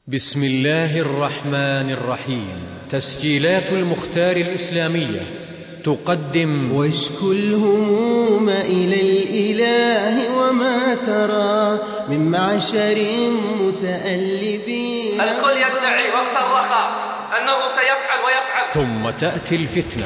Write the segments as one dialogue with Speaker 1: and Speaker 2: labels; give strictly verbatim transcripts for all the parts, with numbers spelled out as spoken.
Speaker 1: بسم الله الرحمن الرحيم. تسجيلات المختار الإسلامية تقدم
Speaker 2: واشكو الهموم إلى الإله وما ترى من معشر متألبين.
Speaker 3: الكل يدعي وقت الرخاء أنه سيفعل ويفعل،
Speaker 1: ثم تأتي الفتنة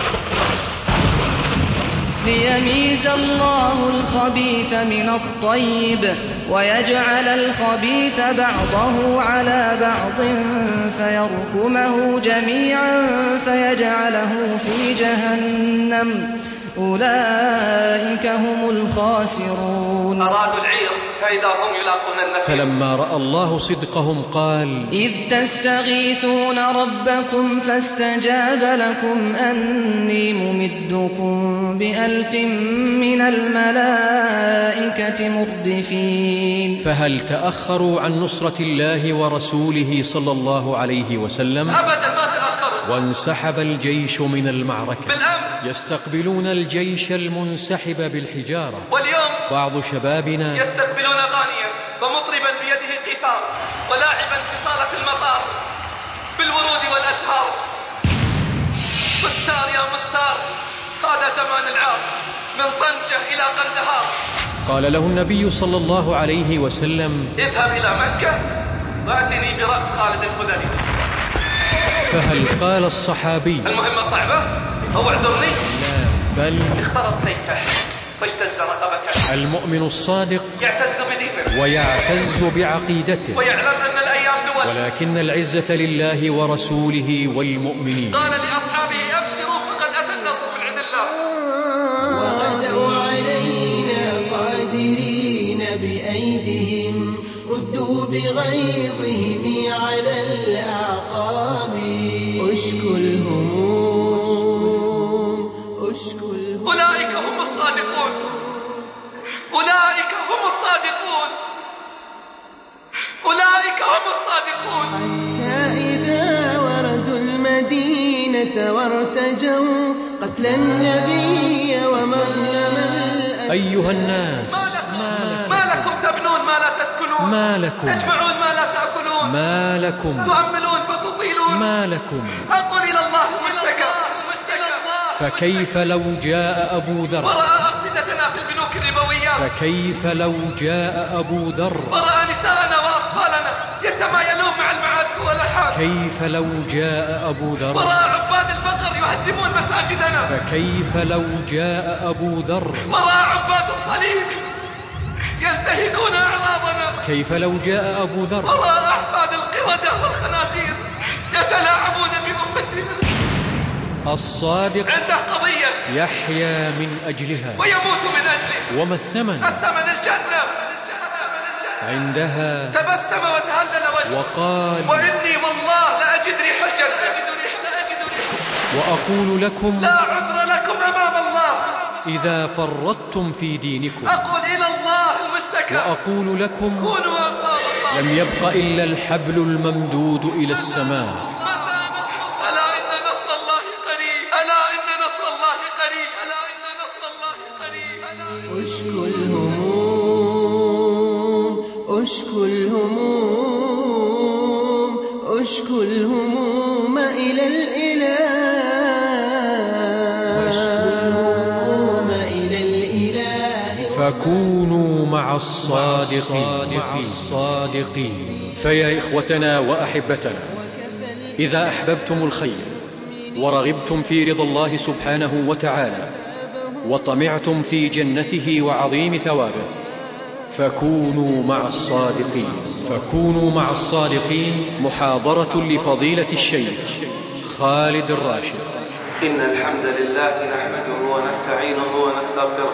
Speaker 4: ليميز الله الخبيث من الطيب ويجعل الخبيث بعضه على بعض فيركمه جميعا فيجعله في جهنم، أولئك هم الخاسرون.
Speaker 3: أرادوا العير فإذا هم يلاقون النفير.
Speaker 1: فلما رأى الله صدقهم قال:
Speaker 4: إذ تستغيثون ربكم فاستجاب لكم أني ممدكم بألف من الملائكة مردفين.
Speaker 1: فهل تأخروا عن نصرة الله ورسوله صلى الله عليه وسلم؟
Speaker 3: أبدا ما تأخروا.
Speaker 1: وانسحب الجيش من المعركة.
Speaker 3: بالأمس
Speaker 1: يستقبلون الجيش المنسحب بالحجارة.
Speaker 3: واليوم
Speaker 1: بعض شبابنا
Speaker 3: يستقبلون غانيا ومطربا بيده قيثار ولاعبا في صالة المطار بالورود والأزهار. مستار يا مستار، هذا زمان العار من طنجة إلى قندهار.
Speaker 1: قال له النبي صلى الله عليه وسلم:
Speaker 3: اذهب إلى مكة وأتني برأس خالد الخدري.
Speaker 1: فهل قال الصحابي:
Speaker 3: المهمة صعبة أو اعذرني؟
Speaker 1: لا، بل
Speaker 3: اخترت سيفه واجتز رقبته.
Speaker 1: المؤمن الصادق
Speaker 3: يعتز بدينه
Speaker 1: ويعتز بعقيدته،
Speaker 3: ويعلم أن الأيام دول،
Speaker 1: ولكن العزة لله ورسوله والمؤمنين.
Speaker 3: قال لأصحابه: أبشروا فقد أتى النصر من عند الله.
Speaker 2: وغدوا علينا قادرين بأيديهم ردوا بغيظهم على الأعقاب. اشكو الهموم اشكو الهموم.
Speaker 3: أولئك هم الصادقون، أولئك هم الصادقون، أولئك هم الصادقون.
Speaker 2: حتى إذا وردوا المدينة وارتجوا قتل النبي ومظلم الأسفل.
Speaker 1: أيها الناس،
Speaker 3: ما لكم تبنون ما لا تسكنون،
Speaker 1: ما لكم
Speaker 3: تجمعون ما لا تأكلون،
Speaker 1: ما لكم
Speaker 3: تؤملون فتطيلون،
Speaker 1: ما لكم.
Speaker 3: أقول إلى الله المشتكى.
Speaker 1: فكيف لو جاء أبو ذر،
Speaker 3: ورأى أفسدتنا في البنوك الربويات،
Speaker 1: فكيف لو جاء أبو ذر،
Speaker 3: ورأى نساءنا وأطفالنا يتمايلون مع المعازف والألحان،
Speaker 1: كيف لو جاء أبو ذر،
Speaker 3: ورأى عباد البقر يهدمون مساجدنا،
Speaker 1: فكيف لو جاء أبو ذر،
Speaker 3: ورأى عباد الصليب ينتهكون أعراضنا،
Speaker 1: كيف لو جاء أبو ذر،
Speaker 3: ورأى أحفاد القردة والخنازير يتلاعبون بأمتنا.
Speaker 1: الصادق
Speaker 3: عنده قضية
Speaker 1: يحيا من أجلها
Speaker 3: ويموت من أجله.
Speaker 1: وما الثمن؟
Speaker 3: الثمن الجنة.
Speaker 1: عندها
Speaker 3: تبسم وتهلل وجهه
Speaker 1: وقال:
Speaker 3: وإني والله لأجد ريح الجنة.
Speaker 1: وأقول لكم:
Speaker 3: لا عذر لكم أمام الله
Speaker 1: إذا فرطتم في دينكم.
Speaker 3: أقول إلى الله المشتكى.
Speaker 1: وأقول لكم:
Speaker 3: كونوا أنصار الله.
Speaker 1: لم يبق إلا الحبل الممدود إلى السماء.
Speaker 3: ألا إن نصر الله قريب، ألا إن نصر الله قريب، ألا إن نصر الله قريب.
Speaker 2: اشكو الهموم اشكو الهموم اشكو الهموم إلى الإله واشكو الهموم إلى الإله.
Speaker 1: فكونوا مع الصادقين مع الصادقين. فيا إخوتنا وأحبتنا، إذا أحببتم الخير ورغبتم في رضا الله سبحانه وتعالى وطمعتم في جنته وعظيم ثوابه فكونوا مع الصادقين. فكونوا مع الصادقين محاضرة لفضيلة الشيخ خالد الراشد.
Speaker 3: إن الحمد لله نحمده ونستعينه ونستغفره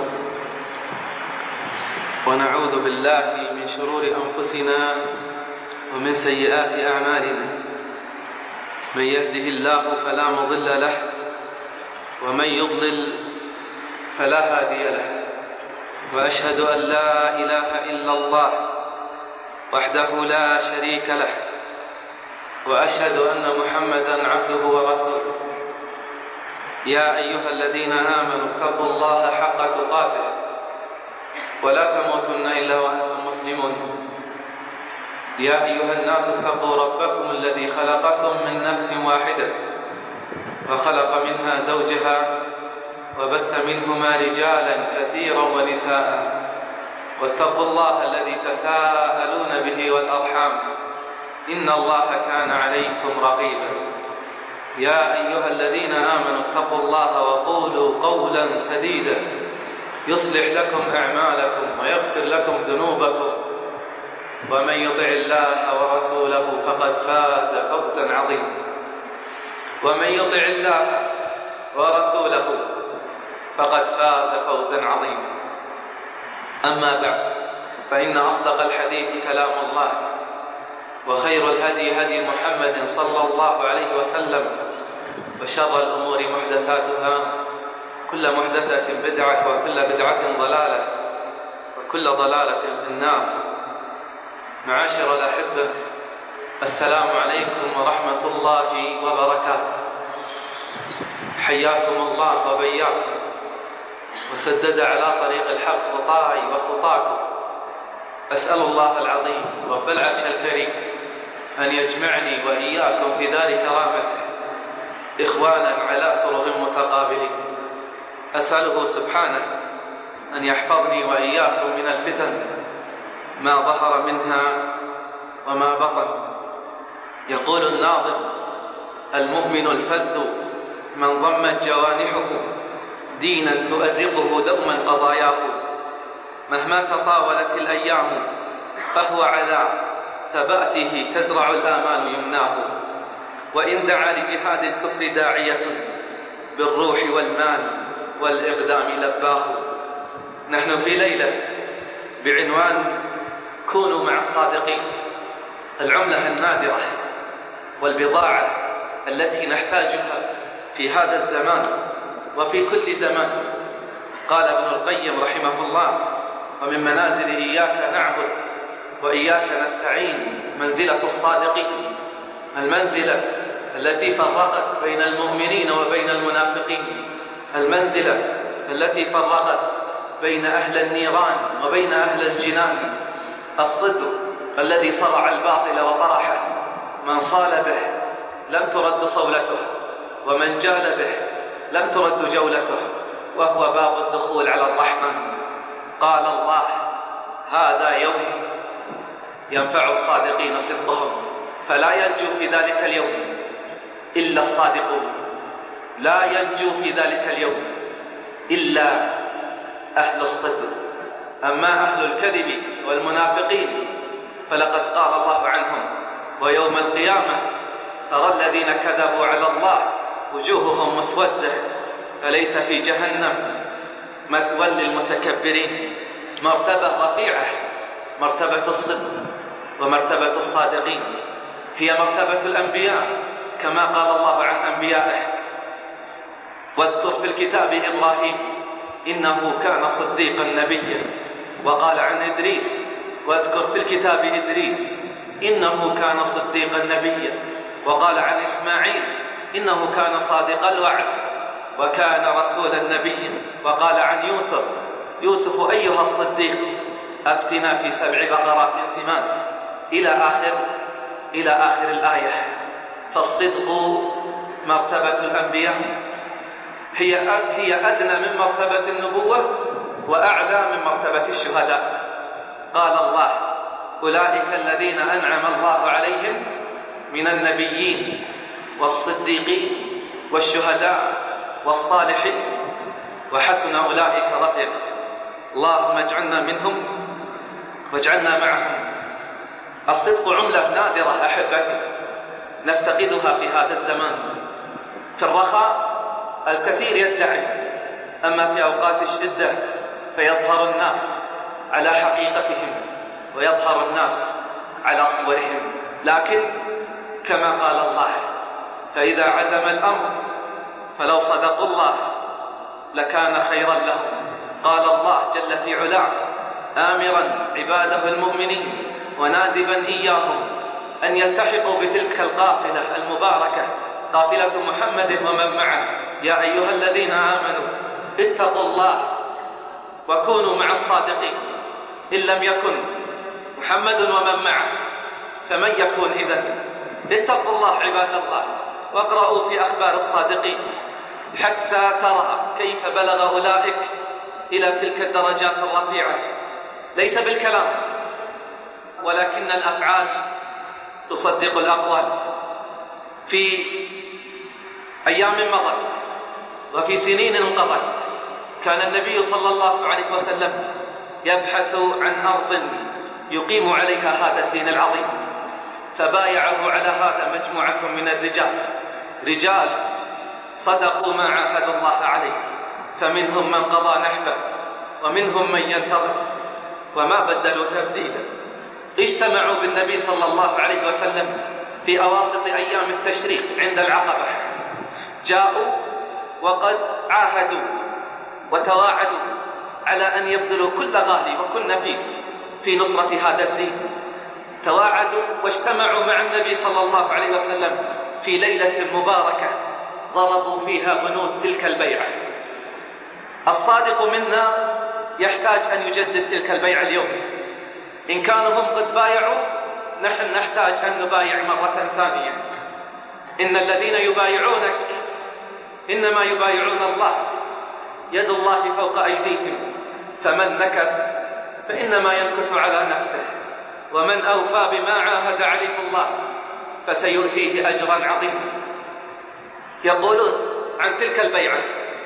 Speaker 3: ونعوذ بالله من شرور أنفسنا ومن سيئات أعمالنا. من يهده الله فلا مضل له ومن يضلل فلا هادي له. وأشهد أن لا إله إلا الله وحده لا شريك له، وأشهد أن محمدًا عبده ورسوله. يا أيها الذين آمنوا اتقوا الله حق تقاته ولا تموتن إلا وأنتم مسلمون.
Speaker 5: يا أيها الناس اتقوا ربكم الذي خلقكم من نفس واحدة وخلق منها زوجها وبث منهما رجالا كثيرا ونساء واتقوا الله الذي تساءلون به والأرحام إن الله كان عليكم رقيبا. يا أيها الذين آمنوا اتقوا الله وقولوا قولا سديدا يصلح لكم أعمالكم ويغفر لكم ذنوبكم ومن يطع الله ورسوله فقد فاز فوزا عظيما. ومن يطع الله ورسوله فقد فاز فوزا عظيما. أما بعد، فإن أصدق الحديث كلام الله، وخير الهدي هدي محمد صلى الله عليه وسلم، وشر الأمور محدثاتها، كل محدثة بدعة وكل بدعة ضلالة وكل ضلالة في النار. معاشر الأحبة، السلام عليكم ورحمة الله وبركاته. حياكم الله وبياكم وسدد على طريق الحق خطاي وخطاكم. أسأل الله العظيم رب العرش الكريم أن يجمعني وإياكم في دار كرامته إخوانا على سرر متقابلين. أسأله سبحانه أن يحفظني وإياكم من الفتن ما ظهر منها وما بطن. يقول الناظم: المؤمن الفذ من ضمت جوانحه دينا تؤرقه دوما قضاياه، مهما تطاولت الأيام فهو على ثباته تزرع الآمال يمناه، وإن دعا لجهاد الكفر داعية بالروح والمال والإقدام لباه. نحن في ليلة بعنوان كونوا مع الصادقين، العملة النادرة والبضاعة التي نحتاجها في هذا الزمان وفي كل زمان. قال ابن القيم رحمه الله: ومن منازل إياك نعبد وإياك نستعين منزلة الصادقين، المنزلة التي فرقت بين المؤمنين وبين المنافقين، المنزلة التي فرقت بين أهل النيران وبين أهل الجنان، الصدق الذي صرع الباطل وطرحه، من صال به لم ترد صولته، ومن جال به لم ترد جولته، وهو باب الدخول على الرحمن. قال الله: هذا يوم ينفع الصادقين صدقهم، فلا ينجو في ذلك اليوم إلا الصادقون، لا ينجو في ذلك اليوم إلا أهل الصدق. أما أهل الكذب والمنافقين فلقد قال الله عنهم: ويوم القيامة ترى الذين كذبوا على الله وجوههم مسودة فليس في جهنم مثوى للمتكبرين. مرتبة رفيعة، مرتبة الصدق ومرتبة الصادقين، هي مرتبة الأنبياء كما قال الله عن أنبيائه: واذكر في الكتاب إبراهيم إنه كان صديقا نبيا. وقال عن إدريس: واذكر في الكتاب إدريس إنه كان صديقا نبيا. وقال عن إسماعيل إنه كان صادق الوعد وكان رسولا نبيا. وقال عن يوسف: يوسف أيها الصديق أفتنا في سبع بقرات سمان، إلى آخر إلى آخر الآية. فالصدق مرتبة الأنبياء، هي هي أدنى من مرتبة النبوة وأعلى من مرتبة الشهداء. قال الله: أولئك الذين أنعم الله عليهم من النبيين والصديقين والشهداء والصالحين وحسن أولئك رفيقا. اللهم اجعلنا منهم واجعلنا معهم. الصدق عملة نادرة أحبتي نفتقدها في هذا الزمان. في الرخاء الكثير يدعي، أما في أوقات الشدة فيظهر الناس على حقيقتهم ويظهر الناس على صورهم. لكن كما قال الله: فإذا عزم الأمر فلو صدقوا الله لكان خيرا لهم. قال الله جل في علاه آمرا عباده المؤمنين ونادبا إياهم أن يلتحقوا بتلك القافلة المباركة، قافلة محمد ومن معه: يا أيها الذين آمنوا اتقوا الله وكونوا مع الصادقين. إن لم يكن محمد ومن معه فمن يكون إذن؟ اتقوا الله عباد الله، واقرأوا في أخبار الصادقين حتى ترى كيف بلغ أولئك إلى تلك الدرجات الرفيعة، ليس بالكلام ولكن الأفعال تصدق الأقوال. في أيام مضت وفي سنين انقضت كان النبي صلى الله عليه وسلم يبحث عن أرض يقيم عليها هذا الدين العظيم، فبايعه على هذا مجموعة من الرجال، رجال صدقوا ما عاهدوا الله عليه، فمنهم من قضى نحبه ومنهم من ينتظر وما بدلوا تبديلا. اجتمعوا بالنبي صلى الله عليه وسلم في أواسط أيام التشريق عند العقبة، جاءوا وقد عاهدوا وتواعدوا على أن يبذلوا كل غالي وكل نفيس في نصرة هذا الدين. تواعدوا واجتمعوا مع النبي صلى الله عليه وسلم في ليلة مباركة ضربوا فيها بنود تلك البيعة. الصادق منا يحتاج أن يجدد تلك البيعة اليوم. إن كانوا هم قد بايعوا، نحن نحتاج أن نبايع مرة ثانية. إن الذين يبايعونك إنما يبايعون الله، يد الله فوق أيديهم، فمن نكث فإنما ينكث على نفسه، ومن أوفى بما عاهد عليه الله فسيؤتيه أجرا عظيما. يقولون عن تلك البيعة: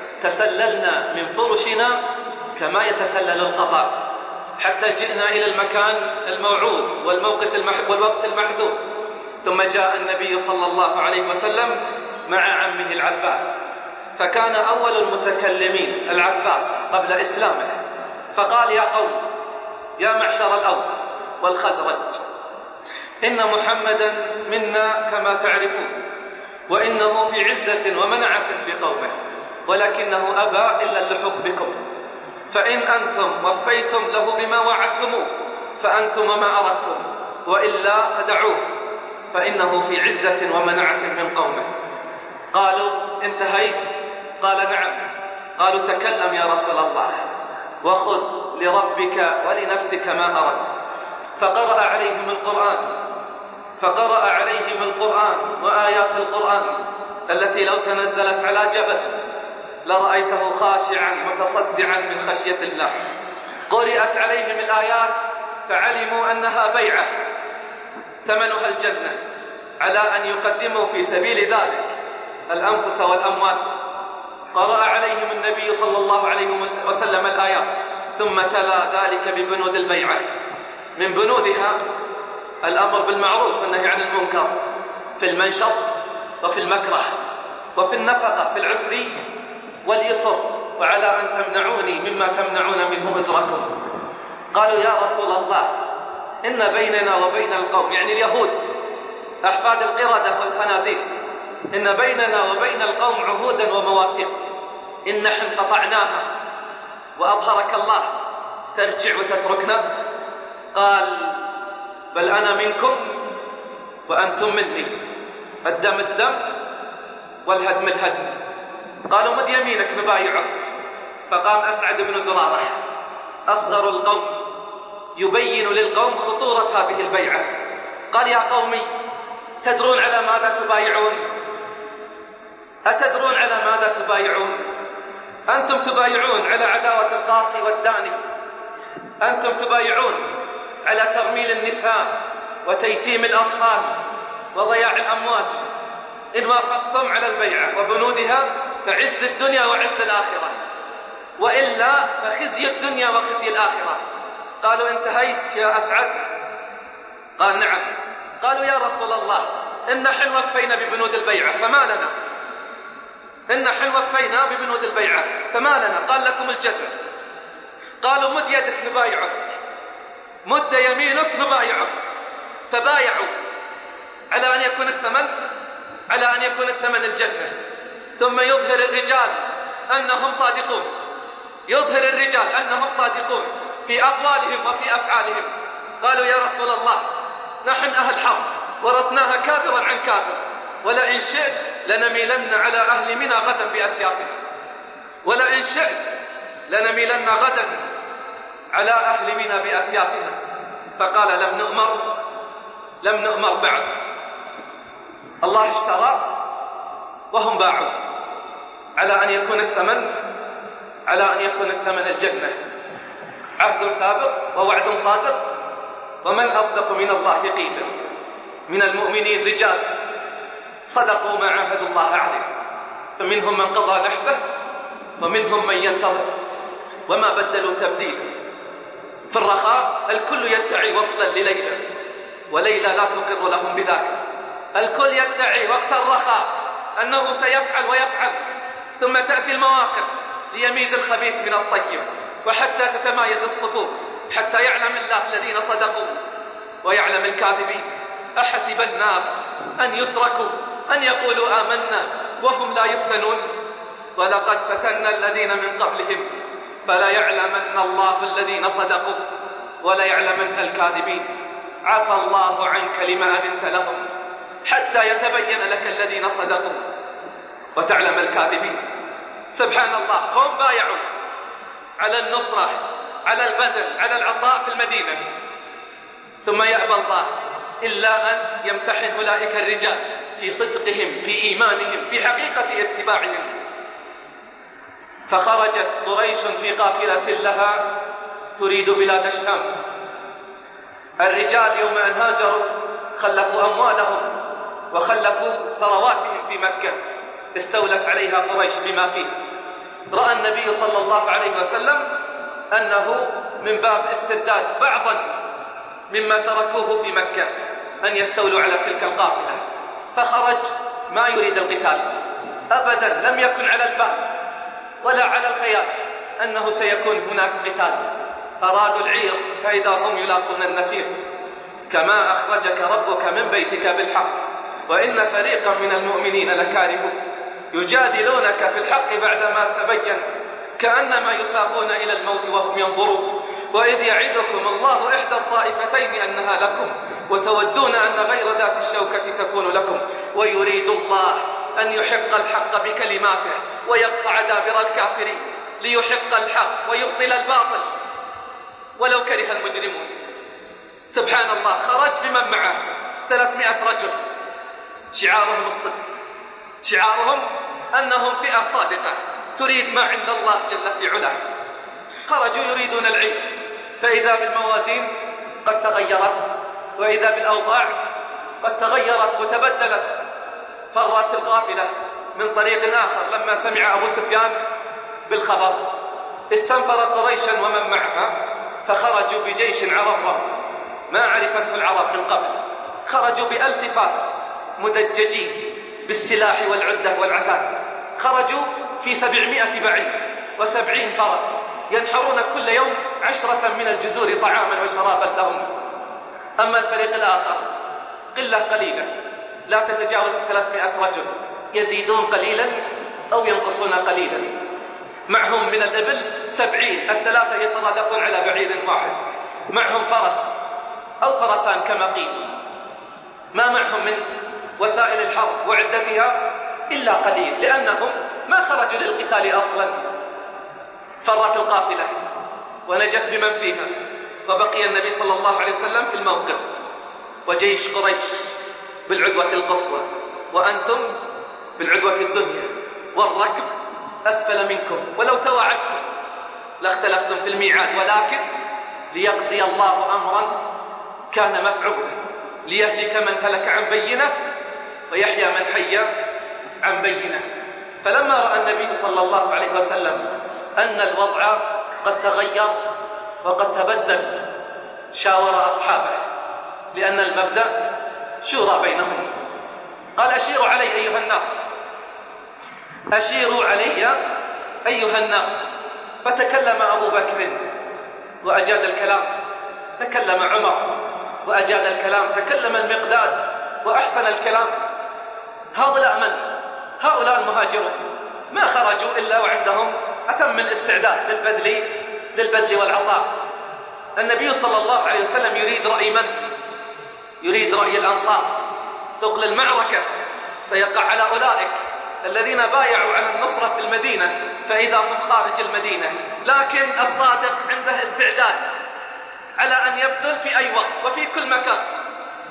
Speaker 5: تسللنا من فرشنا كما يتسلل القضاء حتى جئنا إلى المكان الموعود والموقف والوقت المحدود. ثم جاء النبي صلى الله عليه وسلم مع عمه العباس، فكان أول المتكلمين العباس قبل إسلامه، فقال: يا قوم، يا معشر الأوس والخزرج، إن محمدا منا كما تعرفون، وإنه في عزة ومنعة في قومه، ولكنه أبى إلا اللحوق بكم، فإن أنتم وفيتم له بما وعدتموه فأنتم وما أردتم، وإلا فدعوه، فإنه في عزة ومنعة من قومه. قالوا: انتهيت؟ قال: نعم. قالوا: تكلم يا رسول الله، وخذ لربك ولنفسك ما أردت. فقرأ عليهم القرآن فقرأ عليهم القرآن وآيات القرآن التي لو تنزلت على جبل لرأيته خاشعا متصدعا من خشية الله. قرأت عليهم الآيات فعلموا أنها بيعة ثمنها الجنة، على أن يقدموا في سبيل ذلك الأنفس والأموال. قرأ عليهم النبي صلى الله عليه وسلم الآيات، ثم تلا ذلك ببنود البيعة. من بنودها الأمر بالمعروف والنهي عن المنكر في المنشط وفي المكره وفي النفقة في العسر واليسر، وعلى أن تمنعوني مما تمنعون منه أزركم. قالوا: يا رسول الله، إن بيننا وبين القوم، يعني اليهود أحفاد القردة والخنازير، إن بيننا وبين القوم عهودا ومواثيق، إن نحن قطعناها وأظهرك الله ترجع وتتركنا؟ قال: بل أنا منكم وأنتم مني، الدم الدم والهدم الهدم. قالوا: مد يمينك نبايعك. فقام أسعد بن زرارة أصغر القوم يبين للقوم خطورة هذه البيعة. قال: يا قومي، تدرون على ماذا تبايعون؟ أتدرون على ماذا تبايعون؟ أنتم تبايعون على عداوة القاطي والداني، أنتم تبايعون على ترميل النساء وتيتيم الأطفال وضياع الأموال. إن وافقتم على البيعة وبنودها فعز الدنيا وعز الآخرة، وإلا فخزي الدنيا وخزي الآخرة. قالوا: انتهيت يا أسعد؟ قال: نعم. قالوا: يا رسول الله، إن نحن وفينا ببنود البيعة فما لنا، إن نحن وفينا ببنود البيعة فما لنا. قال: لكم الجنة. قالوا: مد يدك نبايعك، مد يمينك نبايعك. فبايعوا على أن يكون الثمن على أن يكون الثمن الجنة. ثم يظهر الرجال أنهم صادقون، يظهر الرجال أنهم صادقون في أقوالهم وفي أفعالهم. قالوا: يا رسول الله، نحن أهل حرب ورثناها كابرا عن كابر، ولئن شئت لنميلن على أهل منى غدا بأسيافنا، ولئن شئت لنميلن غدا على أهل منى بأسيافنا. فقال: لم نؤمر لم نؤمر بعد. الله اشترى وهم باعوا، على أن يكون الثمن على أن يكون الثمن الجنة. عهد سابق ووعد صادق، ومن أصدق من الله قيلا. من المؤمنين رجال صدقوا ما عاهدوا الله عليه، فمنهم من قضى نحبه ومنهم من ينتظر وما بدلوا تبديلا. في الرخاء الكل يدعي وصلا لليلى، وليلى لا تقر لهم بذلك. الكل يدعي وقت الرخاء أنه سيفعل ويفعل، ثم تأتي المواقف ليميز الخبيث من الطيب، وحتى تتمايز الصفوف، حتى يعلم الله الذين صدقوا ويعلم الكاذبين. أحسب الناس أن يتركوا أن يقولوا آمنا وهم لا يفتنون، ولقد فتنا الذين من قبلهم فلا يعلمن الله الذين صدقوا ولا يعلمن الكاذبين. عفى الله عنك لما أذنت لهم حتى يتبين لك الذين صدقوا وتعلم الكاذبين. سبحان الله، هم بايعوا على النصرة، على البذل، على العطاء في المدينة، ثم يأبى الله إلا أن يمتحن أولئك الرجال في صدقهم، في إيمانهم، في حقيقة اتباعهم. فخرجت قريش في قافلة لها تريد بلاد الشام. الرجال يوم أن هاجروا خلفوا أموالهم وخلفوا ثرواتهم في مكة، استولت عليها قريش بما فيه. رأى النبي صلى الله عليه وسلم أنه من باب استرداد بعضا مما تركوه في مكة أن يستولوا على تلك القافلة، فخرج ما يريد القتال أبدا، لم يكن على البال ولا على الخيال أنه سيكون هناك قتال. أرادوا العير فإذا هم يلاقون النفير. كما أخرجك ربك من بيتك بالحق وإن فريقا من المؤمنين لكارهون يجادلونك في الحق بعدما تبين كأنما يساقون إلى الموت وهم ينظرون. وإذ يعدكم الله إحدى الطائفتين أنها لكم وتودون أن غير ذات الشوكة تكون لكم ويريد الله أن يحق الحق بكلماته ويقطع دابر الكافرين ليحق الحق ويبطل الباطل ولو كره المجرمون. سبحان الله، خرج بمن معه ثلاثمائة رجل، شعارهم الصدق، شعارهم أنهم فئة صادقة تريد ما عند الله جل في علاه. خرجوا يريدون العلم، فإذا بالموازين قد تغيرت وإذا بالأوضاع قد تغيرت وتبدلت. فرت القافلة من طريق آخر لما سمع أبو سفيان بالخبر، استنفر قريشا ومن معها فخرجوا بجيش عرفهم ما عرفته العرب من قبل. خرجوا بألف فارس مدججين بالسلاح والعدة والعتاد، خرجوا في سبعمائة بعير وسبعين فرس ينحرون كل يوم عشرة من الجزور طعاما وشرابا لهم. أما الفريق الآخر قلة قليلة لا تتجاوز ثلاثمائة رجل، يزيدون قليلا أو ينقصون قليلا. معهم من الإبل سبعين، الثلاثة يترادفون على بعير واحد. معهم فرس أو فرسان كما قيل. ما معهم من وسائل الحرب وعدتها إلا قليل، لأنهم ما خرجوا للقتال أصلا. فرت القافلة ونجت بمن فيها، وبقي النبي صلى الله عليه وسلم في الموقف وجيش قريش بالعدوة القصوى، وأنتم بالعدوة الدنيا، والركب أسفل منكم، ولو تواعدتم لاختلفتم في الميعاد، ولكن ليقضي الله أمرا كان مفعولا ليهلك من هلك عن بينه ويحيى من حي عن بينه. فلما رأى النبي صلى الله عليه وسلم أن الوضع قد تغير وقد تبدل شاور أصحابه، لأن المبدأ شورى بينهم. قال: أشيروا علي أيها الناس، أشيروا علي أيها الناس. فتكلم أبو بكر وأجاد الكلام، تكلم عمر وأجاد الكلام، تكلم المقداد وأحسن الكلام. هؤلاء من؟ هؤلاء المهاجرون ما خرجوا إلا وعندهم أتم الاستعداد للبذل للبذل والعطاء. النبي صلى الله عليه وسلم يريد رأي من؟ يريد رأي الأنصار. ثقل المعركة سيقع على أولئك الذين بايعوا على النصرة في المدينة، فإذا هم خارج المدينة. لكن الصادق عنده استعداد على أن يبذل في أي وقت وفي كل مكان.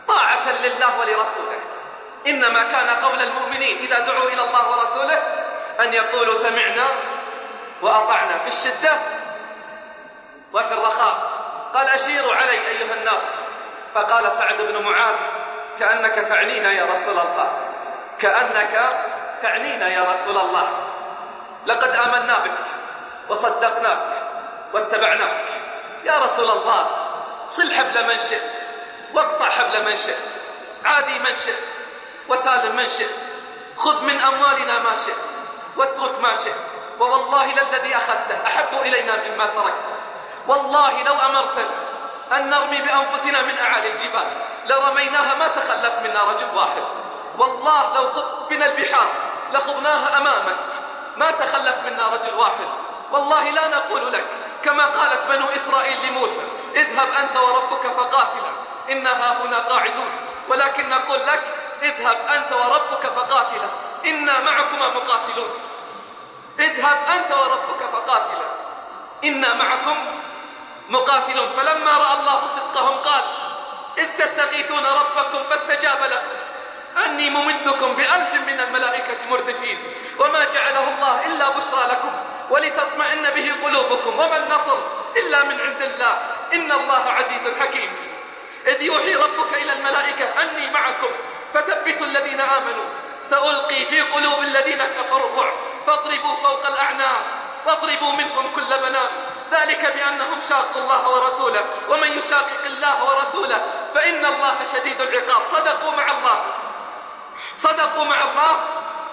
Speaker 5: طاعة لله ولرسوله. إنما كان قول المؤمنين إذا دعوا إلى الله ورسوله أن يقولوا سمعنا وأطعنا في الشدة وفي الرخاء. قال أشيروا علي أيها الناس، فقال سعد بن معاذ كأنك تعنينا يا رسول الله، كأنك تعنينا يا رسول الله، لقد آمنا بك وصدقناك واتبعناك. يا رسول الله صل حبل من شئت واقطع حبل من شئت، عادي من شئت وسالم من شئت، خذ من أموالنا ما شئت واترك ما شئت، ووالله للذي أخذته أحب إلينا مما تركته. والله لو أمرتنا أن نرمي بأنفسنا من أعالي الجبال لرميناها ما تخلف منا رجل واحد. والله لو خضت بنا البحار لخضناها أمامك ما تخلف منا رجل واحد. والله لا نقول لك كما قالت بنو إسرائيل لموسى اذهب أنت وربك فقاتلا إنها هنا قاعدون، ولكن نقول لك اذهب أنت وربك فقاتلا إنا معكما مقاتلون. اذهب أنت وربك فقاتلا إنا معكم مقاتلون. فلما رأى الله صدقهم قال إذ تستغيثون ربكم فاستجاب لكم أني ممدكم بألف من الملائكة مردفين، وما جعله الله إلا بشرى لكم ولتطمئن به قلوبكم، وما النصر إلا من عند الله إن الله عزيز حكيم. إذ يوحي ربك إلى الملائكة أني معكم فثبتوا الذين آمنوا سألقي في قلوب الذين كفروا الرعب فاضربوا فوق الأعناق واضربوا منهم كل بنان ذلك بأنهم شاقوا الله ورسوله ومن يشاقق الله ورسوله فإن الله شديد العقاب. صدقوا مع الله صدقوا مع الله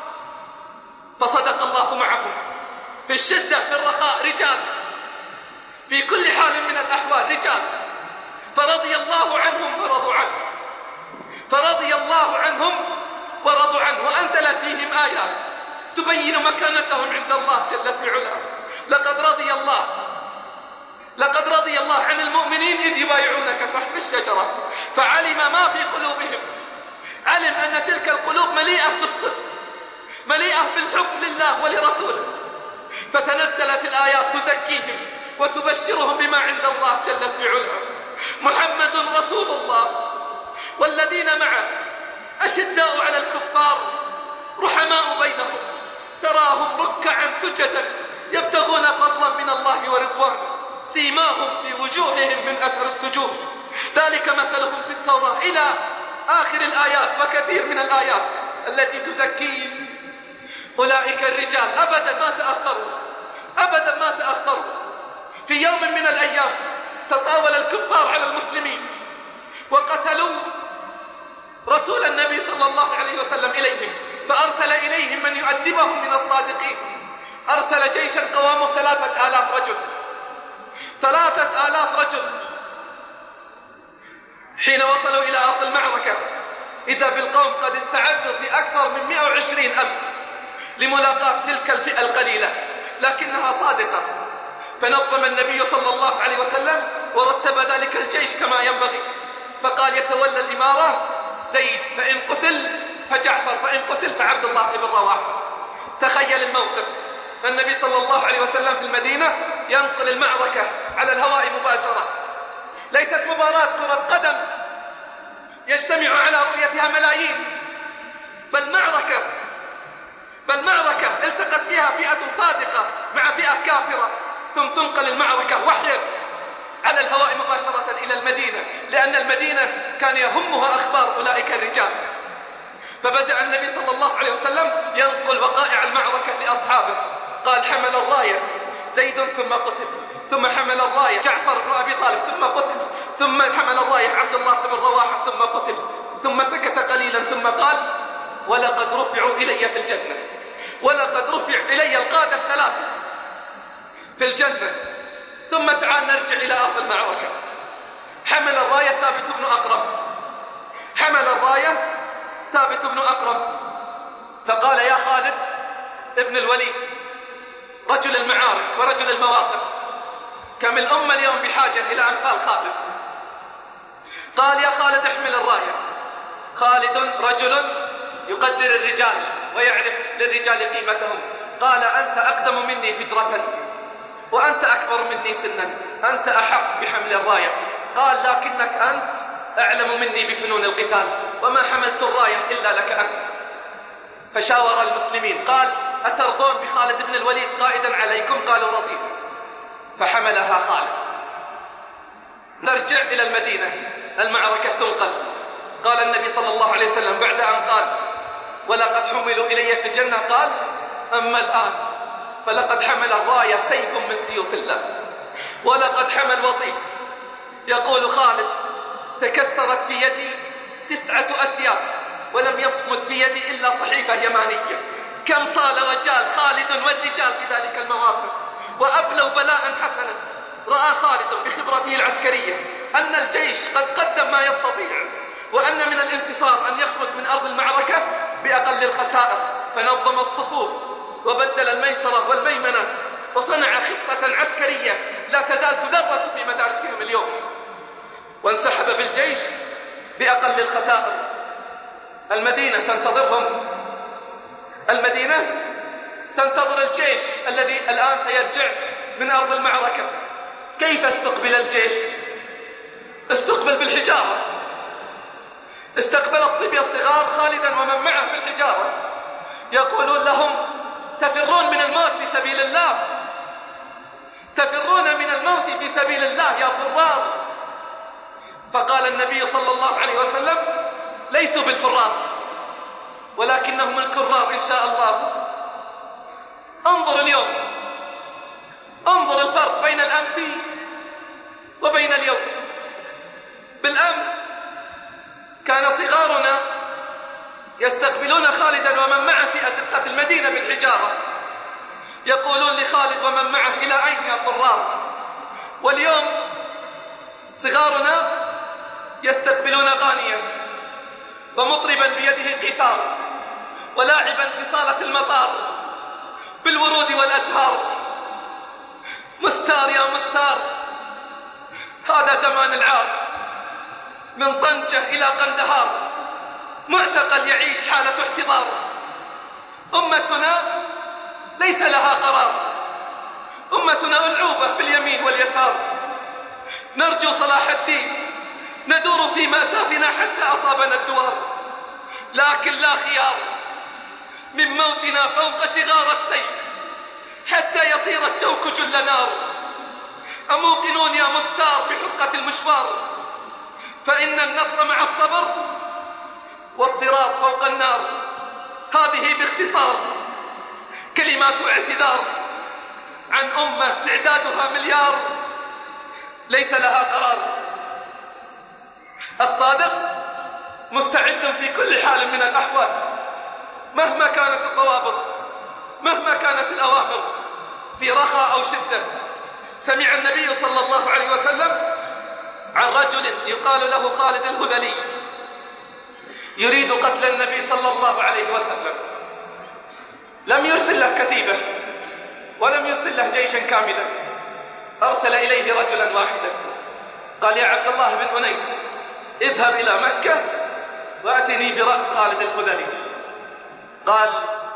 Speaker 5: فصدق الله معهم. في الشدة في الرخاء رجال، في كل حال من الأحوال رجال، فرضي الله عنهم ورضوا عنه فرضي الله عنهم ورضوا عنه وأنزل فيهم آيات تبين مكانتهم عند الله جل في علاه. لقد رضي الله لقد رضي الله عن المؤمنين إذ يبايعونك تحت الشجرة فعلم ما في قلوبهم، علم أن تلك القلوب مليئة بالصدق مليئة بالحب لله ولرسوله، فتنزلت الآيات تزكيهم وتبشرهم بما عند الله جل في علاه. محمد رسول الله والذين معه أشداء على الكفار رحماء بينهم تراهم ركعا سجدا يبتغون فضلا من الله ورضوانه سيماهم في وجوههم من أثر السجود ذلك مثلهم في التوراة إلى آخر الآيات وكثير من الآيات التي تزكي أولئك الرجال. أبدا ما تأخروا أبدا ما تأخروا. في يوم من الأيام تطاول الكفار على المسلمين وقتلوا رسول النبي صلى الله عليه وسلم إليهم، فأرسل إليهم من يؤدبهم من الصادقين. أرسل جيشا قوامه ثلاثة آلاف رجل ثلاثة آلاف رجل. حين وصلوا إلى أرض المعركة إذا بالقوم قد استعدوا في أكثر من مئة وعشرين ألف لملاقاة تلك الفئة القليلة لكنها صادقة. فنظم النبي صلى الله عليه وسلم ورتب ذلك الجيش كما ينبغي، فقال يتولى الإمارة زيد فإن قتل فجعفر فإن قتل فعبد الله بن رواحة. تخيل الموقف، النبي صلى الله عليه وسلم في المدينة ينقل المعركة على الهواء مباشرة، ليست مباراة كرة قدم يجتمع على رؤيتها ملايين، بل معركة بل معركة التقت فيها فئة صادقة مع فئة كافرة، ثم تنقل المعركة وحيا على الهواء مباشرة إلى المدينة، لأن المدينة كان يهمها أخبار أولئك الرجال. فبدأ النبي صلى الله عليه وسلم ينقل وقائع المعركة لأصحابه، قال حمل الراية زيد ثم قتل، ثم حمل الراية جعفر بن أبي طالب ثم قتل، ثم حمل الراية عبد الله بن رواحة ثم قتل، ثم سكت قليلا ثم قال ولقد رفعوا إلي في الجنة ولقد رفع إلي القادة الثلاثة في الجنة. ثم تعال نرجع إلى أرض المعركة. حمل الراية ثابت بن أقرب حمل الراية ثابت بن أقرب فقال يا خالد ابن الوليد رجل المعارك ورجل المواقف، كم الأمة اليوم بحاجة إلى أمثال خالد. قال يا خالد احمل الراية. خالد رجل يقدر الرجال ويعرف للرجال قيمتهم. قال أنت أقدم مني فجرة وأنت أكبر مني سنا، أنت أحق بحمل الراية. قال لكنك أنت أعلم مني بفنون القتال، وما حملت الراية إلا لك أنت. فشاور المسلمين قال: أترضون بخالد بن الوليد قائدا عليكم؟ قالوا: رضينا. فحملها خالد. نرجع إلى المدينة، المعركة تنقل. قال النبي صلى الله عليه وسلم بعد أن قال: ولقد حملوا إلي في الجنة، قال: أما الآن فلقد حمل الراية سيف من سيوف الله، ولقد حمل وطيس. يقول خالد: تكسرت في يدي تسعة أسياف ولم يصمت في يدي إلا صحيفة يمانية. كم صال وجال خالد والرجال في ذلك المواقف، وأبلوا بلاء حسنا. رأى خالد بخبرته العسكرية أن الجيش قد قدم ما يستطيع، وأن من الانتصار أن يخرج من أرض المعركة بأقل الخسائر، فنظم الصفوف وبدل الميسرة والميمنة، وصنع خطة عسكرية لا تزال تدرس في مدارسهم اليوم، وانسحب بالجيش بأقل الخسائر. المدينة تنتظرهم، المدينة تنتظر الجيش الذي الآن سيرجع من أرض المعركة. كيف استقبل الجيش؟ استقبل بالحجارة. استقبل الصبية الصغار خالدا ومن معه بالحجارة، يقولون لهم: تفرون من الموت في سبيل الله، تفرون من الموت في سبيل الله يا فرار. فقال النبي صلى الله عليه وسلم: ليسوا بالفرار ولكنهم الكرار إن شاء الله. انظر اليوم، انظر الفرق بين الأمس وبين اليوم. بالأمس كان صغارنا يستقبلون خالدا ومن معه في أزقة المدينة بالحجارة، يقولون لخالد ومن معه: إلى أين يا فرار؟ واليوم صغارنا يستقبلون غانيا ومطربا بيده قيثار، ولاعبا في صالة المطار بالورود والأزهار. مستار يا مستار، هذا زمان العار، من طنجة إلى قندهار، معتقل يعيش حالة احتضار. أمتنا ليس لها قرار، أمتنا ألعوبة باليمين واليسار. نرجو صلاح الدين، ندور في مأساتنا حتى أصابنا الدوار، لكن لا خيار من موتنا فوق شغار السيف حتى يصير الشوك جل نار. أموقنون يا مستار بحقة المشوار، فإن النصر مع الصبر والصراط فوق النار. هذه باختصار كلمات اعتذار عن أمة تعدادها مليار ليس لها قرار. الصادق مستعد في كل حال من الأحوال، مهما كانت الضوابط، مهما كانت الأوامر، في رخاء أو شدة. سمع النبي صلى الله عليه وسلم عن رجل يقال له خالد الهذلي يريد قتل النبي صلى الله عليه وسلم. لم يرسل له كتيبة ولم يرسل له جيشا كاملا، أرسل إليه رجلا واحدا. قال: يا عبد الله بن أنيس، اذهب إلى مكة وأتني برأس خالد الهذلي. قال: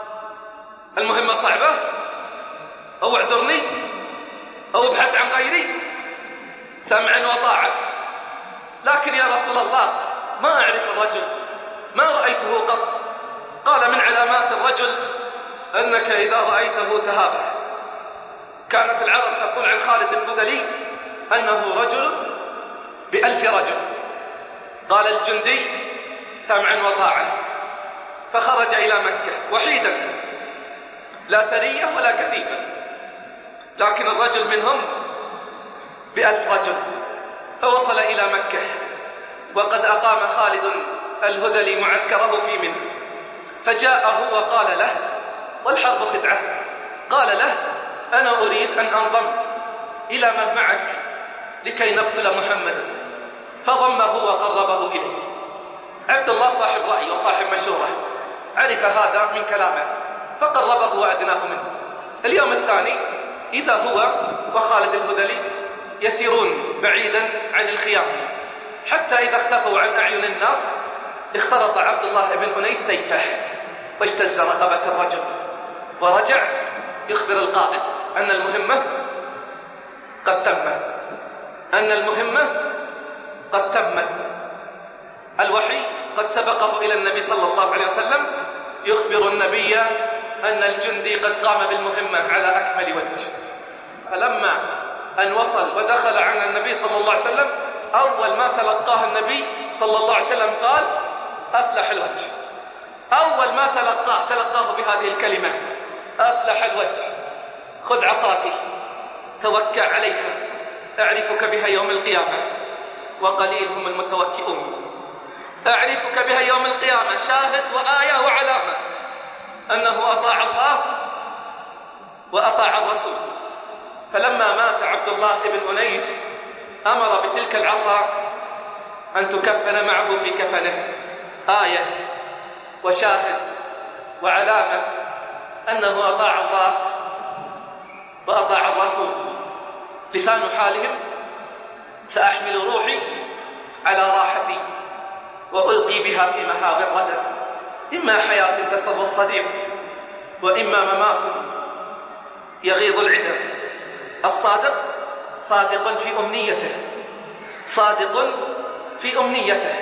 Speaker 5: المهمة صعبة، أو اعذرني أو ابحث عن غيري. سمعا وطاعة، لكن يا رسول الله ما أعرف الرجل، ما رأيته قط. قال: من علامات الرجل أنك إذا رأيته تهابه. كانت العرب تقول عن خالد الهذلي أنه رجل بألف رجل. قال الجندي: سمعا وطاعة. فخرج إلى مكة وحيدا، لا ثرية ولا كتيبة، لكن الرجل منهم بألف رجل. فوصل إلى مكة، وقد أقام خالد الهذلي معسكره في منى. فجاءه وقال له، والحرب خدعة، قال له: أنا أريد أن أنضم إلى من معك لكي نقتل محمدا. فضمه وقربه إليه. عبد الله صاحب رأي وصاحب مشورة، عرف هذا من كلامه فقربه وأدناه منه. اليوم الثاني إذا هو وخالد الهذلي يسيرون بعيدا عن الخيام، حتى إذا اختفوا عن أعين الناس اخترط عبد الله بن أنيس سيفه واجتز رقبة الرجل، ورجع يخبر القائد أن المهمة قد تمت، أن المهمة قد تمت. الوحي قد سبقه إلى النبي صلى الله عليه وسلم، يخبر النبي أن الجندي قد قام بالمهمة على أكمل وجه. فلما أن وصل ودخل عن النبي صلى الله عليه وسلم، أول ما تلقاه النبي صلى الله عليه وسلم قال: أفلح الوجه. أول ما تلقاه تلقاه بهذه الكلمة: أفلح الوجه. خذ عصاتي توكى عليها، أعرفك بها يوم القيامة، وقليل هم المتوكئون. أعرفك بها يوم القيامة شاهد وآية وعلامة أنه أطاع الله وأطاع الرسول. فلما مات عبد الله بن أنيس أمر بتلك العصا أن تكفن معه في كفنه، آية وشاهد وعلامة أنه أطاع الله وأطاع الرسول. لسان حالهم: سأحمل روحي على راحتي وألقي بها في مهاب الردى، إما حياة تسر الصديق وإما ممات يغيظ العدم. الصادق صادق في أمنيته، صادق في أمنيته.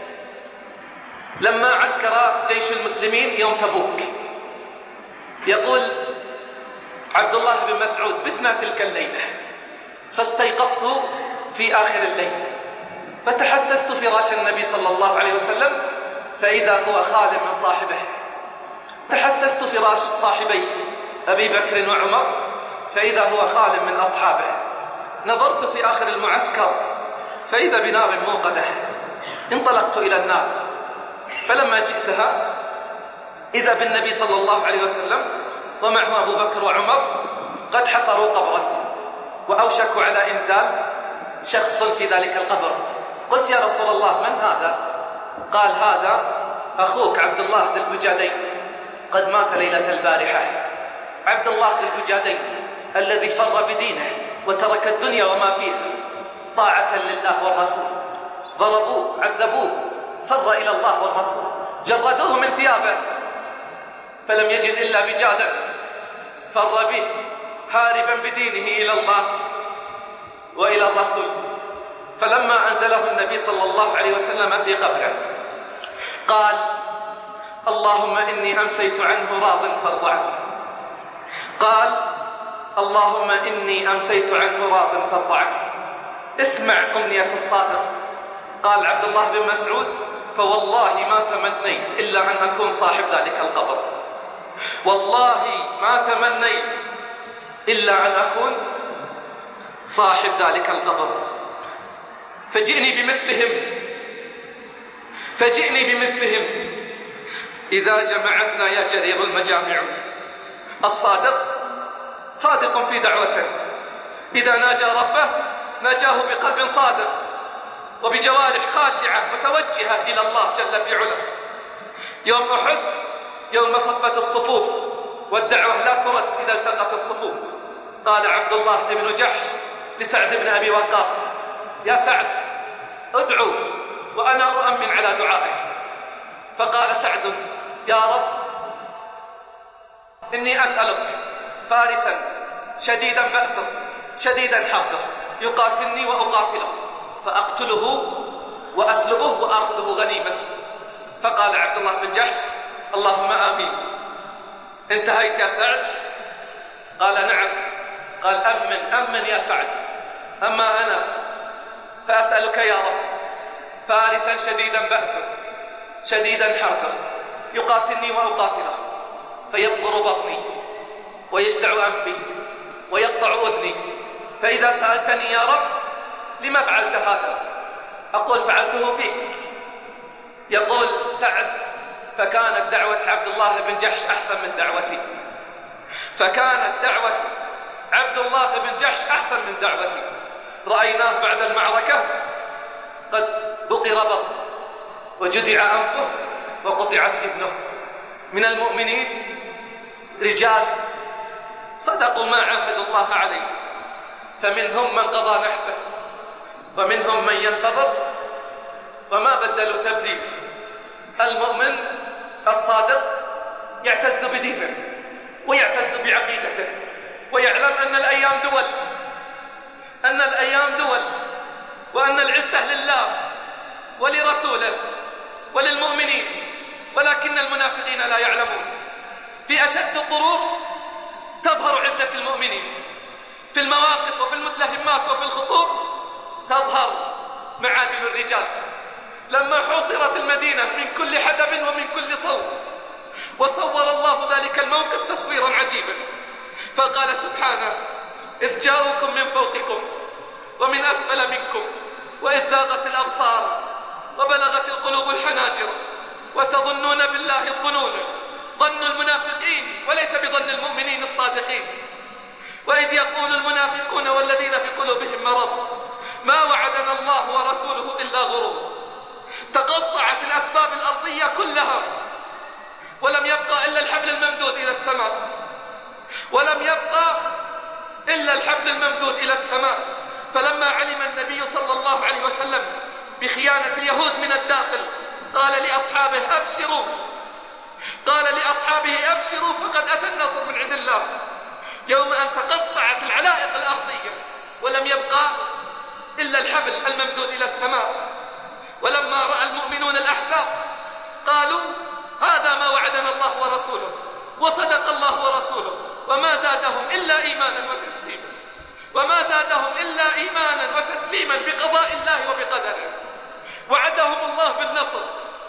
Speaker 5: لما عسكر جيش المسلمين يوم تبوك، يقول عبد الله بن مسعود: بتنا تلك الليلة فاستيقظت في آخر الليل فتحسست فراش النبي صلى الله عليه وسلم فإذا هو خال من صاحبه. تحسست فراش صاحبي أبي بكر وعمر فإذا هو خال من أصحابه. نظرت في آخر المعسكر فإذا بنار موقدة. انطلقت إلى النار، فلما جئتها إذا بالنبي صلى الله عليه وسلم ومعه أبو بكر وعمر قد حفروا قبرا وأوشكوا على إنزال شخص في ذلك القبر. قلت: يا رسول الله، من هذا؟ قال: هذا أخوك عبد الله ذي البجادين، قد مات ليلة البارحة. عبد الله ذي البجادين الذي فر بدينه وترك الدنيا وما فيها طاعة لله والرسول. ضربوه، عذبوه، فر إلى الله والرسول، جردوه من ثيابه فلم يجد إلا بجادا، فر به هاربا بدينه إلى الله وإلى الرسول. فلما أنزله النبي صلى الله عليه وسلم في قبره قال: اللهم إني أمسيت عنه راض فارض عنه. قال: اللهم إني أمسيت عنه راض فارض عنه. اسمع أمنية الصادق. قال عبد الله بن مسعود: فوالله ما تمنيت إلا أن أكون صاحب ذلك القبر، والله ما تمنيت إلا أن أكون صاحب ذلك القبر. فجئني بمثلهم فجئني بمثلهم إذا جمعتنا يا جرير المجامع. الصادق صادق في دعوته، إذا ناجى ربه ناجاه بقلب صادق وبجوارح خاشعة متوجهة إلى الله جل في علاه. يوم أحد يوم صفت الصفوف والدعوة لا ترد إذا التقت الصفوف، قال عبد الله بن جحش لسعد بن أبي وقاص: يا سعد، ادعو وأنا أؤمن على دعائك. فقال سعد: يا رب، إني أسألك فارسا شديدا بأسا شديدا حقه يقاتلني وأقاتله فأقتله وأسلبه وآخذه غنيمة. فقال عبد الله بن جحش: اللهم آمين. انتهيت يا سعد؟ قال: نعم. قال: أمن أمن يا سعد. أما أنا فأسألك يا رب فارسا شديدا بأسا شديدا حربا يقاتلني وأقاتله فيبقر بطني ويجدع أنفي ويقطع أذني، فإذا سألتني يا رب لما فعلت هذا أقول: فعلته فيك. يقول سعد: فكانت دعوة عبد الله بن جحش أحسن من دعوتي، فكانت دعوة عبد الله بن جحش أحسن من دعوتي. رأيناه بعد المعركة قد بقر بطنه وجدع أنفه وقطعت ابنه. من المؤمنين رجال صدقوا ما عاهدوا الله عليه، فمنهم من قضى نحبه ومنهم من ينتظر وما بدلوا تبديل. المؤمن الصادق يعتز بدينه ويعتز بعقيدته ويعلم أن الأيام دول أن الأيام دول وأن العزة لله ولرسوله وللمؤمنين، ولكن المنافقين لا يعلمون. في أشد الظروف تظهر عزة المؤمنين، في المواقف وفي المتلهمات وفي الخطوب تظهر معادن الرجال. لما حوصرت المدينة من كل حدب ومن كل صوب، وصور الله ذلك الموقف تصويرا عجيبا، فقال سبحانه: إذ جاءوكم من فوقكم ومن أسفل منكم وإذ زاغت الأبصار وبلغت القلوب الحناجر وتظنون بالله الظنون، ظن المنافقين وليس بظن المؤمنين الصادقين. وإذ يقول المنافقون والذين في قلوبهم مرض ما وعدنا الله ورسوله إلا غرور. تقطعت الأسباب الأرضية كلها، ولم يبقى إلا الحبل الممدود إلى السماء، ولم يبقى إلا الحبل الممدود إلى السماء. فلما علم النبي صلى الله عليه وسلم بخيانة اليهود من الداخل قال لأصحابه: أبشروا، قال لأصحابه: أبشروا فقد أتى النصر من عند الله. يوم أن تقطعت العلائق الأرضية ولم يبقى إلا الحبل الممدود إلى السماء، ولما رأى المؤمنون الأحزاب قالوا: هذا ما وعدنا الله ورسوله، وصدق الله ورسوله، وما زادهم إلا إيمانا وتسليما، وما زادهم إلا إيمانا وتسليما بقضاء الله وبقدره. وعدهم الله بالنصر،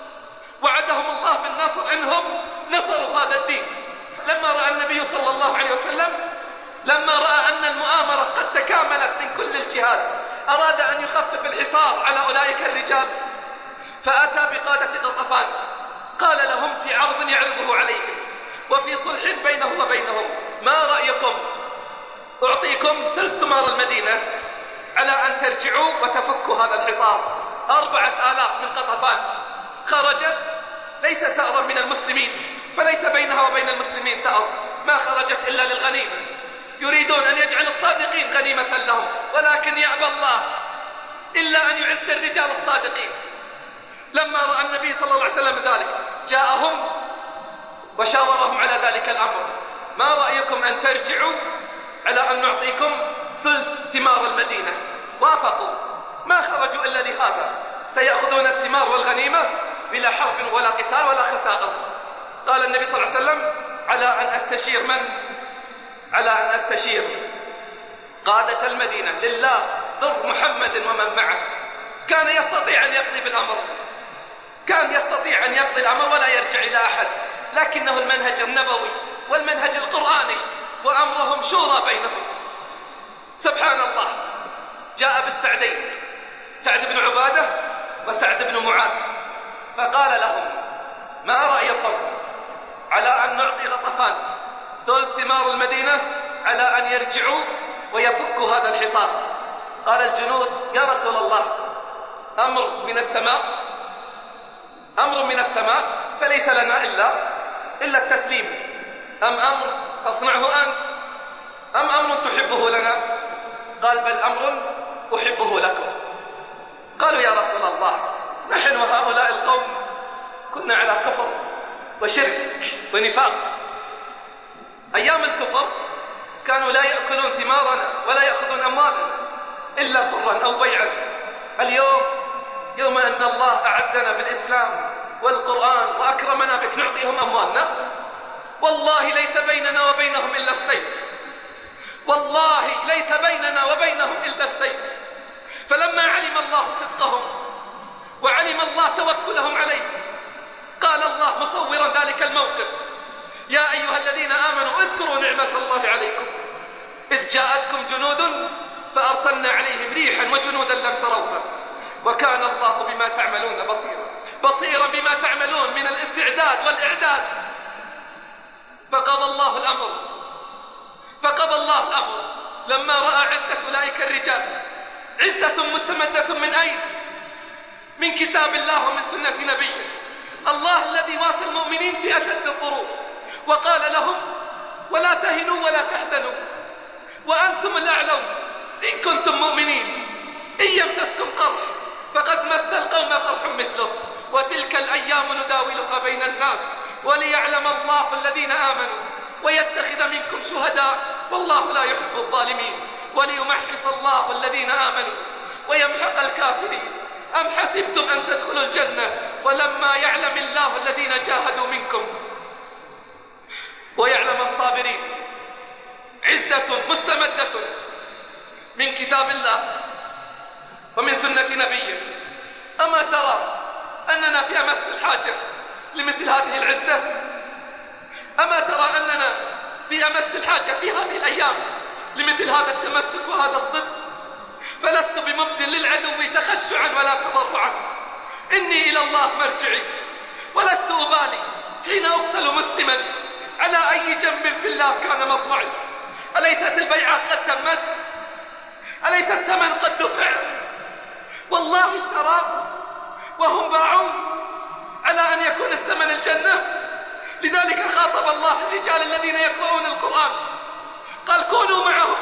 Speaker 5: وعدهم الله بالنصر إنهم نصروا هذا الدين. لما رأى النبي صلى الله عليه وسلم، لما رأى أن المؤامرة قد تكاملت من كل الجهات، أراد أن يخفف الحصار على أولئك الرجال، فأتى بقادة غطفان قال لهم في عرض يعرضه عليهم وفي صلح بينه وبينهم: ما رأيكم أعطيكم ثلث ثمار المدينة على أن ترجعوا وتفكوا هذا الحصار. أربعة آلاف من غطفان خرجت ليس ثأرا من المسلمين، فليس بينها وبين المسلمين ثأر، ما خرجت إلا للغنيمة. يريدون أن يجعل الصادقين غنيمة لهم، ولكن يأبى الله إلا أن يعز الرجال الصادقين. لما رأى النبي صلى الله عليه وسلم ذلك جاءهم وشاورهم على ذلك الأمر: ما رأيكم أن ترجعوا على أن نعطيكم ثلث ثمار المدينة؟ وافقوا، ما خرجوا إلا لهذا، سيأخذون الثمار والغنيمة بلا حرب ولا قتال ولا خسائر. قال النبي صلى الله عليه وسلم: على أن أستشير من؟ على أن أستشير قادة المدينة لله ضر محمد ومن معه. كان يستطيع أن يقضي بالأمر، كان يستطيع أن يقضي الأمر ولا يرجع إلى أحد، لكنه المنهج النبوي والمنهج القرآني، وأمرهم شورى بينهم. سبحان الله، جاء بالسعدين، سعد بن عبادة وسعد بن معاذ، فقال لهم: ما رأيكم على أن نعطي غطفان ثلث ثمار المدينة على أن يرجعوا ويفكوا هذا الحصار؟ قال الجنود: يا رسول الله، أمر من السماء، أمر من السماء، فليس لنا إلا إلا التسليم. أم أمر تصنعه أنت، أم أمر تحبه لنا؟ قال: بل أمر أحبه لكم. قالوا: يا رسول الله، نحن وهؤلاء القوم كنا على كفر وشرك ونفاق. أيام الكفر كانوا لا يأكلون ثمارنا ولا يأخذون أموالنا إلا قرا أو بيعا. اليوم يوم أن الله أعزنا بالإسلام والقرآن وأكرمنا بك نعطيهم أموالنا؟ والله ليس بيننا وبينهم إلا السيف، والله ليس بيننا وبينهم إلا السيف. فلما علم الله صدقهم وعلم الله توكلهم عليه، قال الله مصورا ذلك الموقف: يا أيها الذين آمنوا اذكروا نعمة الله عليكم إذ جاءتكم جنود فأرسلنا عليهم ريحا وجنودا لم تروها وكان الله بما تعملون بصيرا بصيرا بما تعملون من الاستعداد والإعداد. فقضى الله الأمر فقضى الله الأمر لما رأى عزة أولئك الرجال، عزة مستمدة من أين؟ من كتاب الله ومن سنة نبيه الله الذي وافى المؤمنين في أشد الظروف، وقال لهم: ولا تهنوا ولا تحزنوا وأنتم الأعلون إن كنتم مؤمنين، إن يمسسكم قرح فقد مس القوم قرح مثله وتلك الأيام نداولها بين الناس وليعلم الله الذين آمنوا ويتخذ منكم شهداء والله لا يحب الظالمين وليمحص الله الذين آمنوا ويمحق الكافرين. أم حسبتم أن تدخلوا الجنة ولما يعلم الله الذين جاهدوا منكم ويعلم الصابرين. عزة مستمدة من كتاب الله ومن سنة نبيه. أما ترى أننا في أمس الحاجة لمثل هذه العزة؟ أما ترى أننا في أمس الحاجة في هذه الأيام لمثل هذا التمسك وهذا الصدق؟ فلست بمبذل للعدو تخشعا ولا تضرعا، إني إلى الله مرجعي، ولست أبالي حين أقتل مسلما على أي جنب في الله كان مصرعي. أليست البيعة قد تمت؟ أليس الثمن قد دفع؟ والله اشترى وهم باعون على أن يكون الثمن الجنة. لذلك خاطب الله الرجال الذين يقرؤون القرآن قال كونوا معهم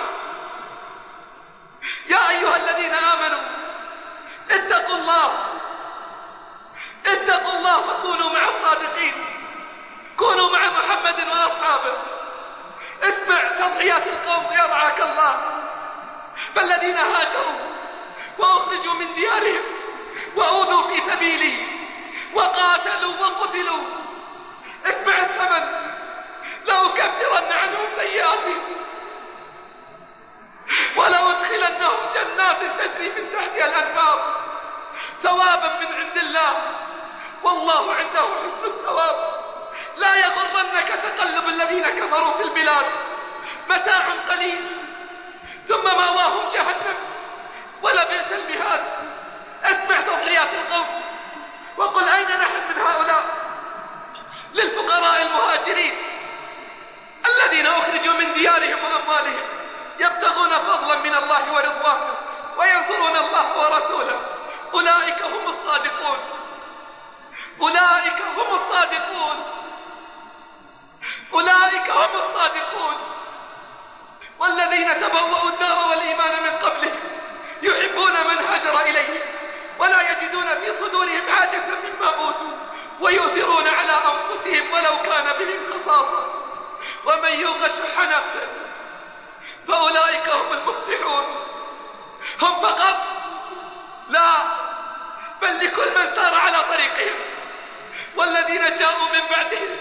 Speaker 5: يا أيها الذين آمنوا اتقوا الله اتقوا الله فكونوا مع الصادقين، كونوا مع محمد وأصحابه. اسمع تضحيات القوم يرعاك الله، فالذين هاجروا وأخرجوا من ديارهم وأوذوا في سبيله وقاتلوا وقتلوا، اسمع الثمن، لأكفرن عنهم سيئاتهم ولأدخلنهم جنات تجري من تحتها الأنهار ثوابا من عند الله، والله عنده حسن الثواب. لا يغرنك تقلب الذين كفروا في البلاد، متاع قليل ثم مأواهم جهنم ولبئس المهاد. اسمع تضحيات القوم وقل أين نحن من هؤلاء؟ للفقراء المهاجرين الذين أخرجوا من ديارهم وأموالهم يبتغون فضلا من الله ورضوانه وينصرون الله ورسوله، أولئك هم الصادقون، أولئك هم الصادقون، أولئك هم الصادقون. والذين تبوأوا الدار والإيمان من قبلهم يحبون من هاجر إليهم ولا يجدون في صدورهم حاجة مما أوتوا ويؤثرون على أنفسهم ولو كان بهم خصاصة، ومن يوق شح نفسه فأولئك هم المفلحون. هم فقط؟ لا، بل لكل من سار على طريقهم. والذين جاءوا من بعدهم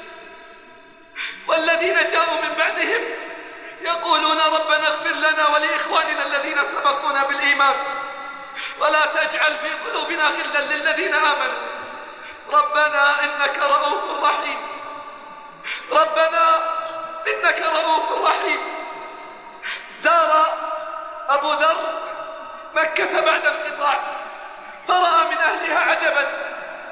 Speaker 5: والذين جاءوا من بعدهم يقولون ربنا اغفر لنا ولإخواننا الذين سبقونا بالإيمان ولا تجعل في قلوبنا غلا للذين آمنوا ربنا إنك رؤوف رحيم، ربنا إنك رؤوف رحيم. زار أبو ذر مكة بعد انقطاع فرأى من أهلها عجبا،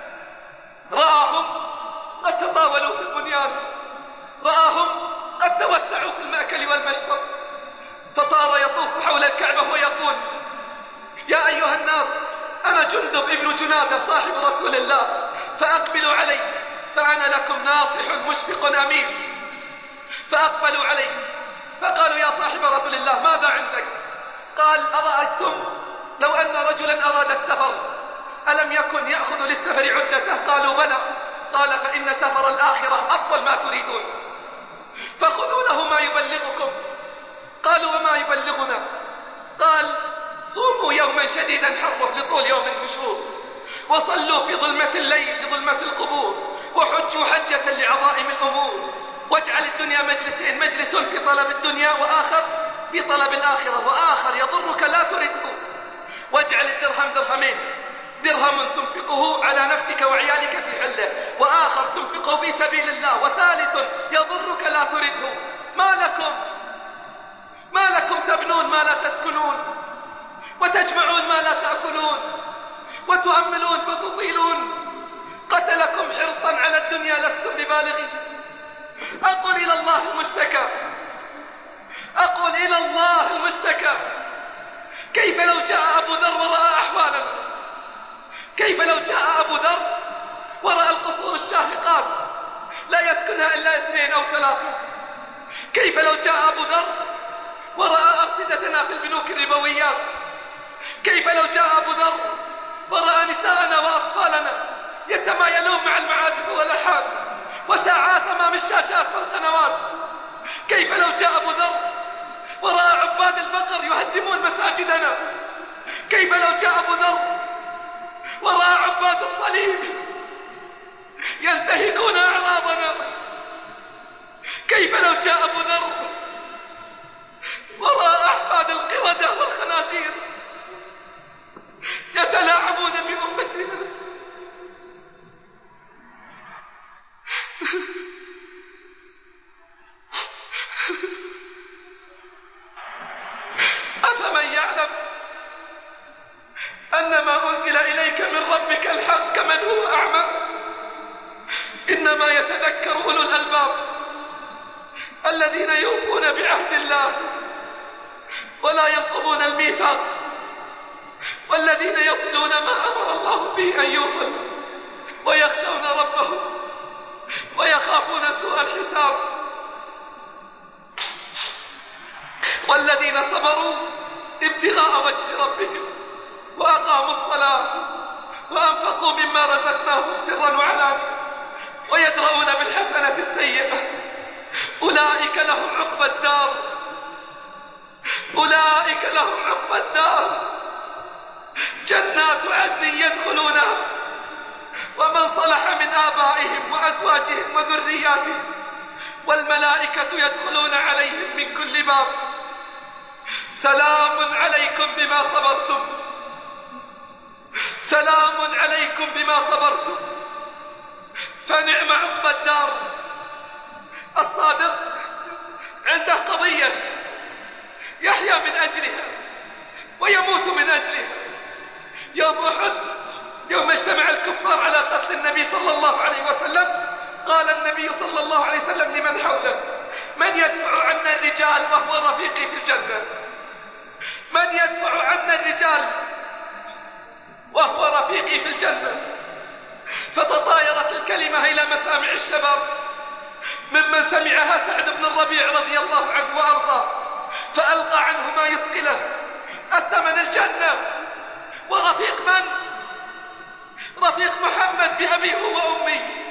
Speaker 5: رآهم قد تطاولوا في البنيان، رآهم قد توسعوا في المأكل والمشرب، فصار يطوف حول الكعبة ويقول يا أيها الناس أنا جندب ابن جنادة صاحب رسول الله فأقبلوا علي فأنا لكم ناصح مشفق أمين. فأقبلوا عليه فقالوا يا صاحب رسول الله ماذا عندك؟ قال أرأيتم لو أن رجلا أراد السفر ألم يكن يأخذ للسفر عدته؟ قالوا بلى. قال فإن سفر الآخرة أطول ما تريدون، فخذوا له ما يبلغكم. قالوا وما يبلغنا؟ قال صوموا يوما شديدا حره لطول يوم النشور، وصلوا في ظلمة الليل في ظلمة القبور، وحجوا حجة لعظائم الأمور، واجعل الدنيا مجلسين، مجلس في طلب الدنيا وآخر في طلب الآخرة، وآخر يضرك لا ترده، واجعل الدرهم درهمين، درهم تنفقه على نفسك وعيالك في حله، وآخر تنفقه في سبيل الله، وثالث يضرك لا ترده. ما لكم ما لكم تبنون ما لا تسكنون، وتجمعون ما لا تأكلون، وتؤملون فتطيلون. قتلكم حرصا على الدنيا لستم ببالغين. أقول إلى الله المشتكى، أقول إلى الله المشتكى. كيف لو جاء أبو ذر ورأى أحوالنا؟ كيف لو جاء أبو ذر ورأى القصور الشاهقات لا يسكنها إلا اثنين أو ثلاثة؟ كيف لو جاء أبو ذر ورأى أفسدتنا في البنوك الربويات؟ كيف لو جاء أبو ذر ورأى نساءنا وأطفالنا يتمايلون مع المعازف والألحان وساعات أمام الشاشات والقنوات؟ كيف لو جاء أبو ذر ورأى عباد البقر يهدمون مساجدنا؟ كيف لو جاء أبو ذر ورأى عباد الصليب
Speaker 3: ينتهكون أعراضنا. كيف لو جاء أبو ذر وراء أحفاد القردة والخنازير يتلاعبون بأمتنا؟ أفمن يعلم أن ما أنزل إليك من ربك الحق كمن هو أعمى؟ إنما يتذكر أولو الألباب الذين يوفون بعهد الله ولا ينقضون الميثاق والذين يصلون ما أمر الله به أن يوصل ويخشون ربهم ويخافون سوء الحساب والذين صبروا ابتغاء وجه ربهم وأقاموا الصلاة وأنفقوا مما رزقناهم سرا وعلانية ويدرؤون بالحسنة السيئة أولئك لهم عقبى الدار أولئك لهم عقبى الدار جنات عدن يدخلونها ومن صلح من آبائهم وأزواجهم وذرياتهم والملائكة يدخلون عليهم من كل باب سلام عليكم بما صبرتم سلام عليكم بما صبرتم فنعم عقبى الدار. الصادق عنده قضية يحيا من أجلها ويموت من أجلها. يوم أحد يوم اجتمع الكفار على قتل النبي صلى الله عليه وسلم قال النبي صلى الله عليه وسلم لمن حوله: من يدفع عنا الرجال وهو رفيقي في الجنة؟ من يدفع عنا الرجال وهو رفيقي في الجنة؟ فتطايرت الكلمة إلى مسامع الشباب ممن سمعها سعد بن الربيع رضي الله عنه وأرضاه فألقى عنه ما يثقله: الثمن الجنة. ورفيق من؟ رفيق محمد بأبيه وأمي.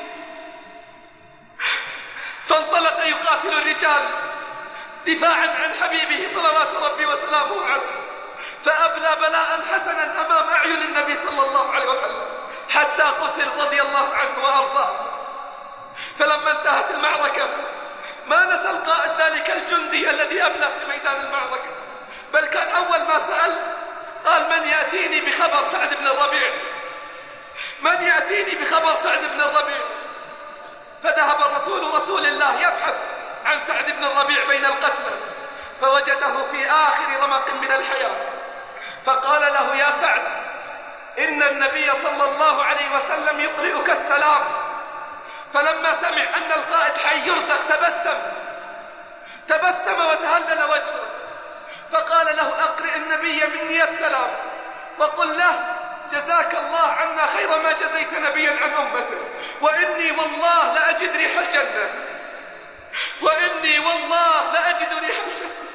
Speaker 3: فانطلق يقاتل الرجال دفاعا عن حبيبه صلوات ربي وسلامه عليه، فأبلى بلاء حسنا أمام أعين النبي صلى الله عليه وسلم حتى قتل رضي الله عنه وأرضاه. فلما انتهت المعركة ما نسى القائد ذلك الجندي الذي أبلى في ميدان المعركة، بل كان أول ما سأل قال: من يأتيني بخبر سعد بن الربيع؟ من يأتيني بخبر سعد بن الربيع؟ فذهب الرسول رسول الله يبحث عن سعد بن الربيع بين القتلى فوجده في آخر رمق من الحياة، فقال له: يا سعد، إن النبي صلى الله عليه وسلم يقرئك السلام. فلما سمع أن القائد حي يرزق تبسم تبسم وتهلل وجهه، فقال له: أقرئ النبي مني السلام وقل له: جزاك الله عنا خير ما جزيت نبيا عن أمته، وإني والله لأجد ريح الجنة، وإني والله لأجد ريح الجنة.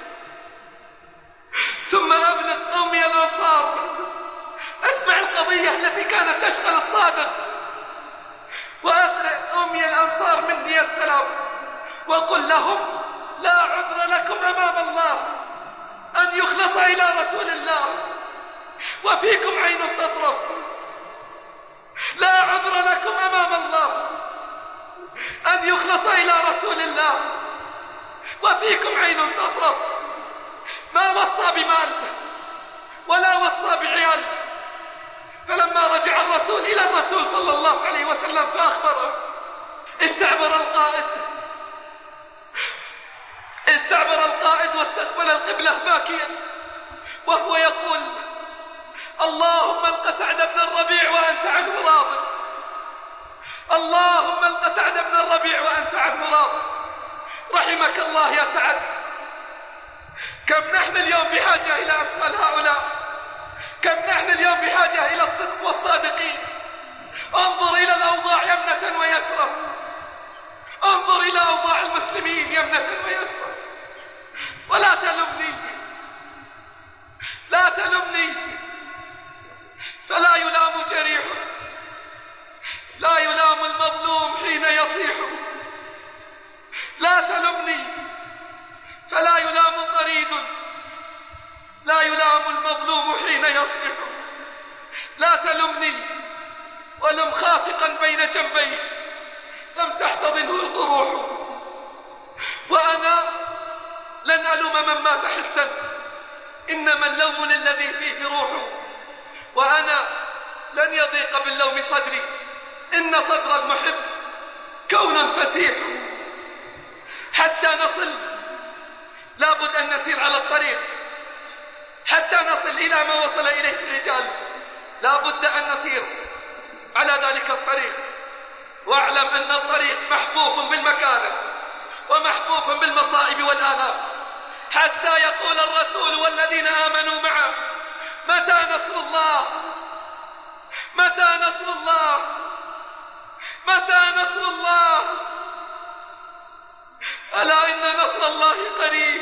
Speaker 3: ثم أبلغ قومي الأنصار. أسمع القضية التي كانت تشغل الصادق، وأقرئ قومي الأنصار مني السلام وقل لهم: لا عذر لكم أمام الله أن يخلص إلى رسول الله وفيكم عين تطرف. لا عذر لكم أمام الله أن يخلص إلى رسول الله وفيكم عين تطرف. ما وصى بمال ولا وصى بعيال. فلما رجع الرسول إلى الرسول صلى الله عليه وسلم فأخبره، استعبر القائد استعبر القائد واستقبل القبلة باكيا وهو يقول: اللهم الق سعد بن الربيع وأنت عنه راض، اللهم الق سعد بن الربيع وأنت عنه راض. رحمك الله يا سعد. كم نحن اليوم بحاجة إلى أمثال هؤلاء، كم نحن اليوم بحاجة إلى الصدق والصادقين. انظر إلى الأوضاع يمنة ويسرة، انظر إلى أوضاع المسلمين يمنة ويسرة، ولا تلمني لا تلمني فلا يلام جريح، لا يلام المظلوم حين يصيح. لا تلمني فلا يلام طريد، لا يلام المظلوم حين يصيح. لا تلمني ولم خافقا بين جنبي، لم تحتضنه القروح، وأنا لن ألوم من مات حسا، إنما اللوم للذي فيه روح، وأنا لن يضيق باللوم صدري، إن صدر المحب كون فسيح. حتى نصل لابد أن نسير على الطريق، حتى نصل إلى ما وصل إليه الرجال لابد أن نسير على ذلك الطريق، واعلم أن الطريق محفوف بالمكاره ومحفوف بالمصائب والآلام، حتى يقول الرسول والذين آمنوا معه: متى نصر الله؟ متى نصر الله؟ متى نصر الله؟ ألا إن نصر الله قريب،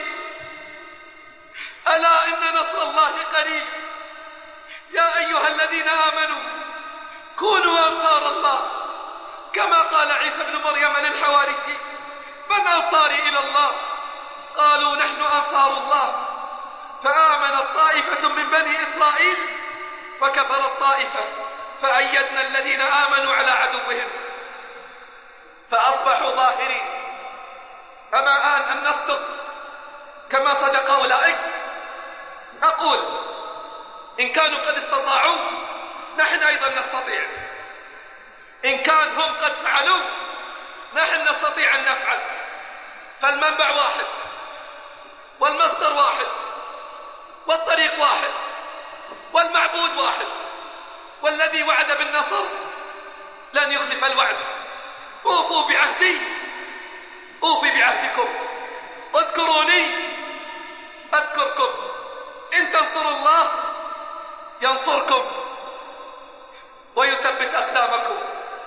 Speaker 3: ألا إن نصر الله قريب. يا أيها الذين آمنوا كونوا أنصار الله، كما قال عيسى بن مريم للحواري: من أنصاري إلى الله؟ قالوا نحن أنصار الله. فآمنت طائفة من بني إسرائيل وكفرت طائفة، فأيدنا الذين آمنوا على عدوهم فأصبحوا ظاهرين. أما آن أن نصدق كما صدق أولئك؟ أقول إن كانوا قد استطاعوا نحن أيضا نستطيع، إن كان هم قد فعلوا نحن نستطيع أن نفعل. فالمنبع واحد والمصدر واحد والطريق واحد والمعبود واحد، والذي وعد بالنصر لن يخلف الوعد. أوفوا بعهدي أوفي بعهدكم، اذكروني أذكركم، إن تنصروا الله ينصركم ويثبت أقدامكم.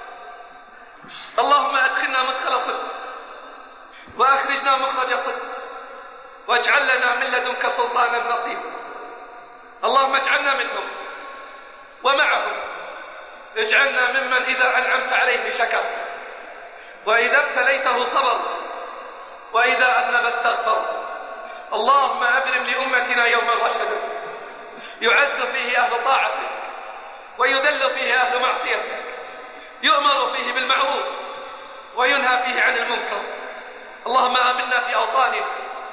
Speaker 3: اللهم أدخلنا مدخل صدق وأخرجنا مخرج صدق، واجعل لنا من لدنك سلطانا نصيرا. اللهم اجعلنا منهم ومعهم، اجعلنا ممن إذا أنعمت عليه شكر، وإذا ابتليته صبر، وإذا أذنب استغفر. اللهم أبرم لأمتنا يوما رشدا يعز فيه أهل طاعتك ويذل فيه أهل معصيتك، يؤمر فيه بالمعروف وينهى فيه عن المنكر. اللهم آمنا في أوطاننا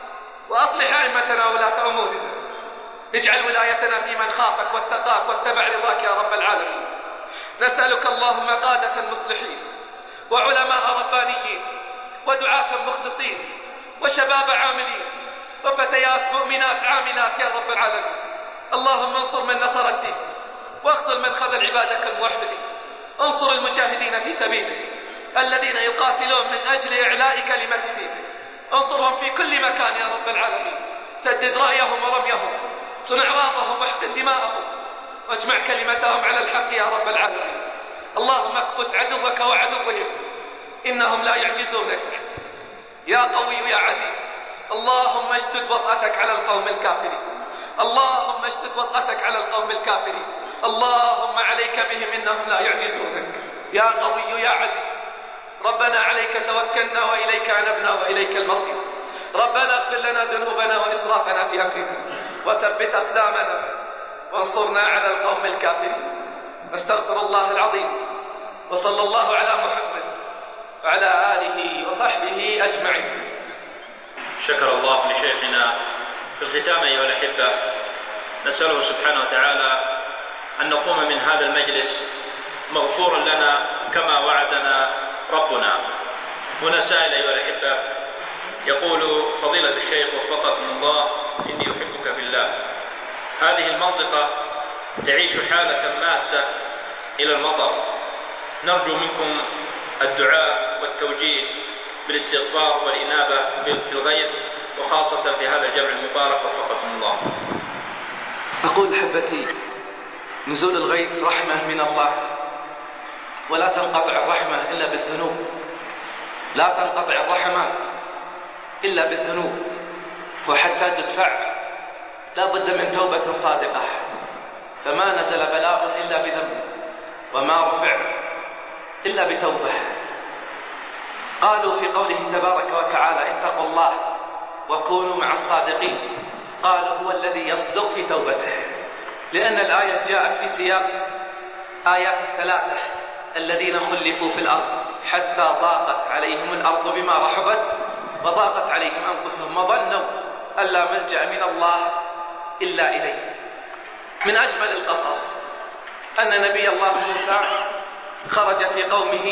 Speaker 3: وأصلح أئمتنا وولاة أمورنا، اجعل ولايتنا في من خافك واتقاك واتبع رضاك يا رب العالمين. نسألك اللهم قادة مصلحين وعلماء ربانيين ودعاة مخلصين وشباب عاملين وفتيات مؤمنات عاملات يا رب العالمين. اللهم انصر من نصر الدين واخذل من خذل عبادك الموحدين. انصر المجاهدين في سبيلك الذين يقاتلون من أجل إعلاء كلمة دينك، انصرهم في كل مكان يا رب العالمين. سدد رأيهم ورميهم، صنع راضهم واحقن دماءهم، واجمع كلمتهم على الحق يا رب العالمين. اللهم اكبت عدوك وعدوهم، إنهم لا يعجزونك يا قوي يا عزيز. اللهم اشدد وطأتك على القوم الكافرين، اللهم اشدد وطأتك على القوم الكافرين. اللهم عليك بهم إنهم لا يعجزونك يا قوي يا عزيز. ربنا عليك توكلنا وإليك أنبنا وإليك المصير. ربنا اغفر لنا ذنوبنا وإسرافنا في أمرنا وثبت أقدامنا وانصرنا على القوم الكافرين. نستغفر الله العظيم، وصلى الله على محمد وعلى آله وصحبه أجمعين.
Speaker 6: شكر الله لشيخنا. في الختام أيها الأحبة، نسأله سبحانه وتعالى أن نقوم من هذا المجلس مغفورا لنا كما وعدنا ربنا. هنا سائل أيها الأحبة يقول: فضيلة الشيخ وفقكم الله، إني أحبك في الله. هذه المنطقة تعيش حالة ماسة إلى المطر، نرجو منكم الدعاء والتوجيه بالاستغفار والإنابة بالغيث، وخاصة في هذا الجمع المبارك وفقكم الله.
Speaker 5: أقول أحبتي، نزول الغيث رحمة من الله، ولا تنقطع الرحمة إلا بالذنوب، لا تنقطع الرحمات إلا بالذنوب. وحتى تدفع لا بد من توبة صادقة، فما نزل بلاء إلا بذنب، وما رفع إلا بتوبة. قالوا في قوله تبارك وتعالى: اتقوا الله وكونوا مع الصادقين. قال: هو الذي يصدق في توبته، لأن الآية جاءت في سياق آيات الثلاثة الذين خلفوا في الأرض حتى ضاقت عليهم الأرض بما رحبت وضاقت عليهم أنفسهم وظنوا أن لا ملجأ من الله إلا إليه. من أجمل القصص أن نبي الله موسى خرج في قومه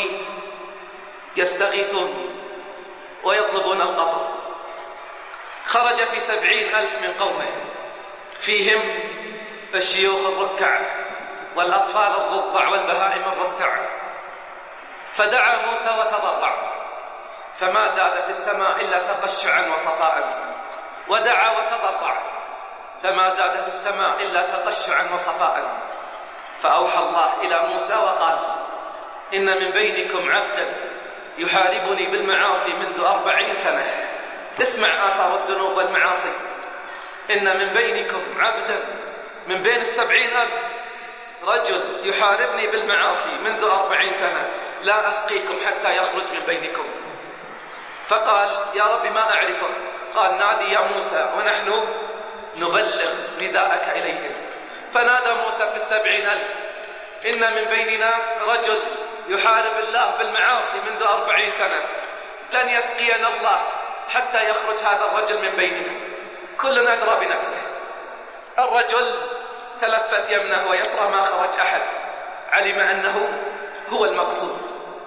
Speaker 5: يستغيثون ويطلبون القطر. خرج في سبعين ألف من قومه، فيهم الشيوخ الركع والأطفال الرضع والبهائم الرتع. فدعا موسى وتضرع فما زاد في السماء إلا تقشعا وصفاء، ودعا وتضرع فما زاد في السماء إلا تقشعا وصفاء. فأوحى الله إلى موسى وقال: إن من بينكم عبدا يحاربني بالمعاصي منذ أربعين سنة. اسمع آثار الذنوب والمعاصي. إن من بينكم عبدا، من بين السبعين ألف رجل يحاربني بالمعاصي منذ أربعين سنة، لا أسقيكم حتى يخرج من بينكم. فقال: يا رب ما أعرفه. قال: نادي يا موسى ونحن نبلغ نداءك إليهم. فنادى موسى في السبعين ألف: إن من بيننا رجل يحارب الله بالمعاصي منذ أربعين سنة، لن يسقينا الله حتى يخرج هذا الرجل من بيننا. كل أدرى بنفسه. الرجل تلفت يمنه ويسرى ما خرج أحد، علم أنه هو المقصود،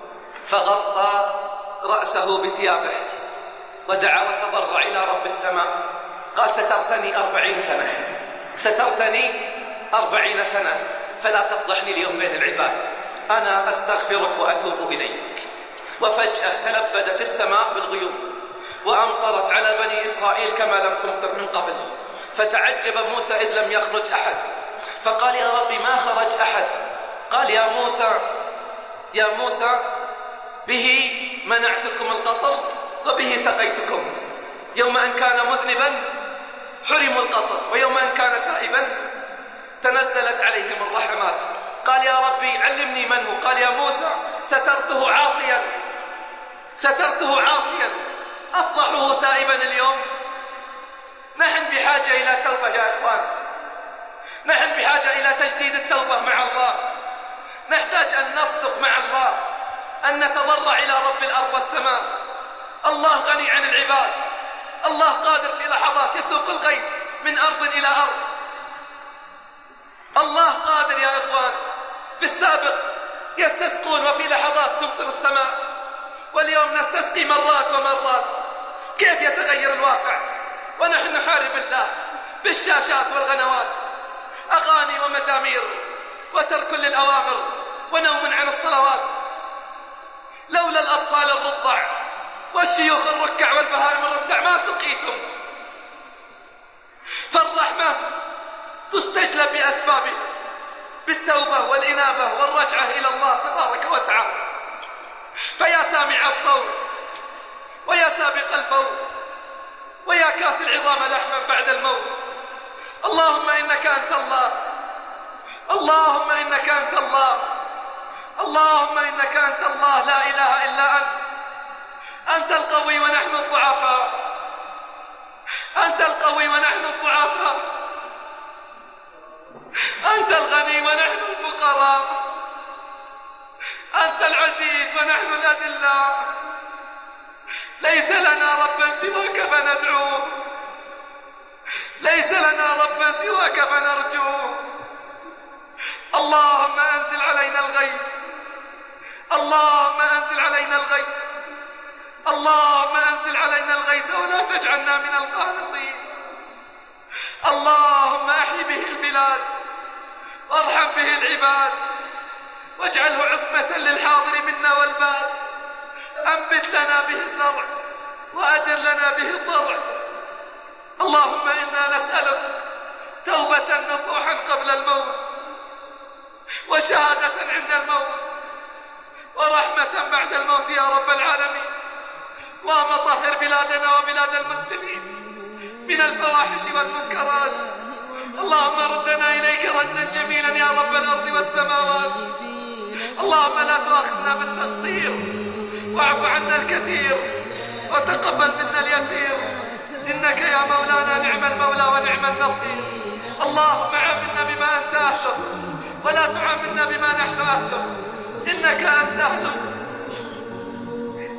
Speaker 5: فغطى رأسه بثيابه ودعا وتضرع إلى رب السماء. قال: سترتني أربعين سنة، سترتني أربعين سنة، فلا تفضحني اليوم بين العباد، أنا أستغفرك وأتوب إليك. وفجأة تلبدت السماء بالغيوم وأمطرت على بني إسرائيل كما لم تمطر من قبل. فتعجب موسى إذ لم يخرج أحد، فقال: يا ربي ما خرج أحد. قال: يا موسى يا موسى به منعتكم القطر وبه سقيتكم. يوم أن كان مذنبا حرموا القطر، ويوم أن كان تائبا تنزلت عليهم الرحمات. قال: يا ربي علمني من هو. قال: يا موسى سترته عاصيا، سترته عاصيا، أفضحه تائبا اليوم. نحن بحاجة إلى توبة يا إخوان، نحن بحاجة إلى تجديد التوبة مع الله. نحتاج أن نصدق مع الله، أن نتضرع إلى رب الأرض والسماء. الله غني عن العباد، الله قادر في لحظات يسوق الغيث من أرض إلى أرض. الله قادر يا إخوان. في السابق يستسقون وفي لحظات تمطر السماء، واليوم نستسقي مرات ومرات. كيف يتغير الواقع ونحن نحارب الله بالشاشات والغنوات، أغاني ومزامير وترك للأوامر ونوم عن الصلوات. لولا الأطفال الرضع والشيوخ الركع والبهائم الرتع ما سقيتم. فالرحمة تستجلب بأسبابه، بالتوبة والإنابة والرجعة إلى الله تبارك وتعالى. فيا سامع الصوت ويا سابق الفوت ويا كاس العظام لحما بعد الموت، اللهم إنك أنت الله، اللهم إنك أنت الله، اللهم إنك أنت الله، لا إله إلا أنت. أنت القوي ونحن الضعفاء، أنت القوي ونحن الضعفاء، أنت الغني ونحن الفقراء، أنت العزيز ونحن الأذلاء. ليس لنا ربا سواك فندعوه، ليس لنا ربا سواك فنرجوه. اللهم أنزل علينا الغيث، اللهم أنزل علينا الغيث، اللهم أنزل علينا الغيث ولا تجعلنا من القانطين. اللهم أحي به البلاد وارحم به العباد واجعله عصمة للحاضر منا والباد. أنبت لنا به الزرع وأدر لنا به الضرع. اللهم إنا نسألك توبة نصوحا قبل الموت، وشهادة عند الموت، ورحمة بعد الموت يا رب العالمين. اللهم طهر بلادنا وبلاد المسلمين من الفواحش والمنكرات. اللهم ردنا إليك ردا جميلا يا رب الأرض والسماوات. اللهم لا تؤاخذنا بالتقصير، واعف عنا الكثير وتقبل منا اليسير، إنك يا مولانا نعم المولى ونعم النصير. اللهم عاملنا بما أنت أهله ولا تعاملنا بما نحن أهله، إنك أنت أهله.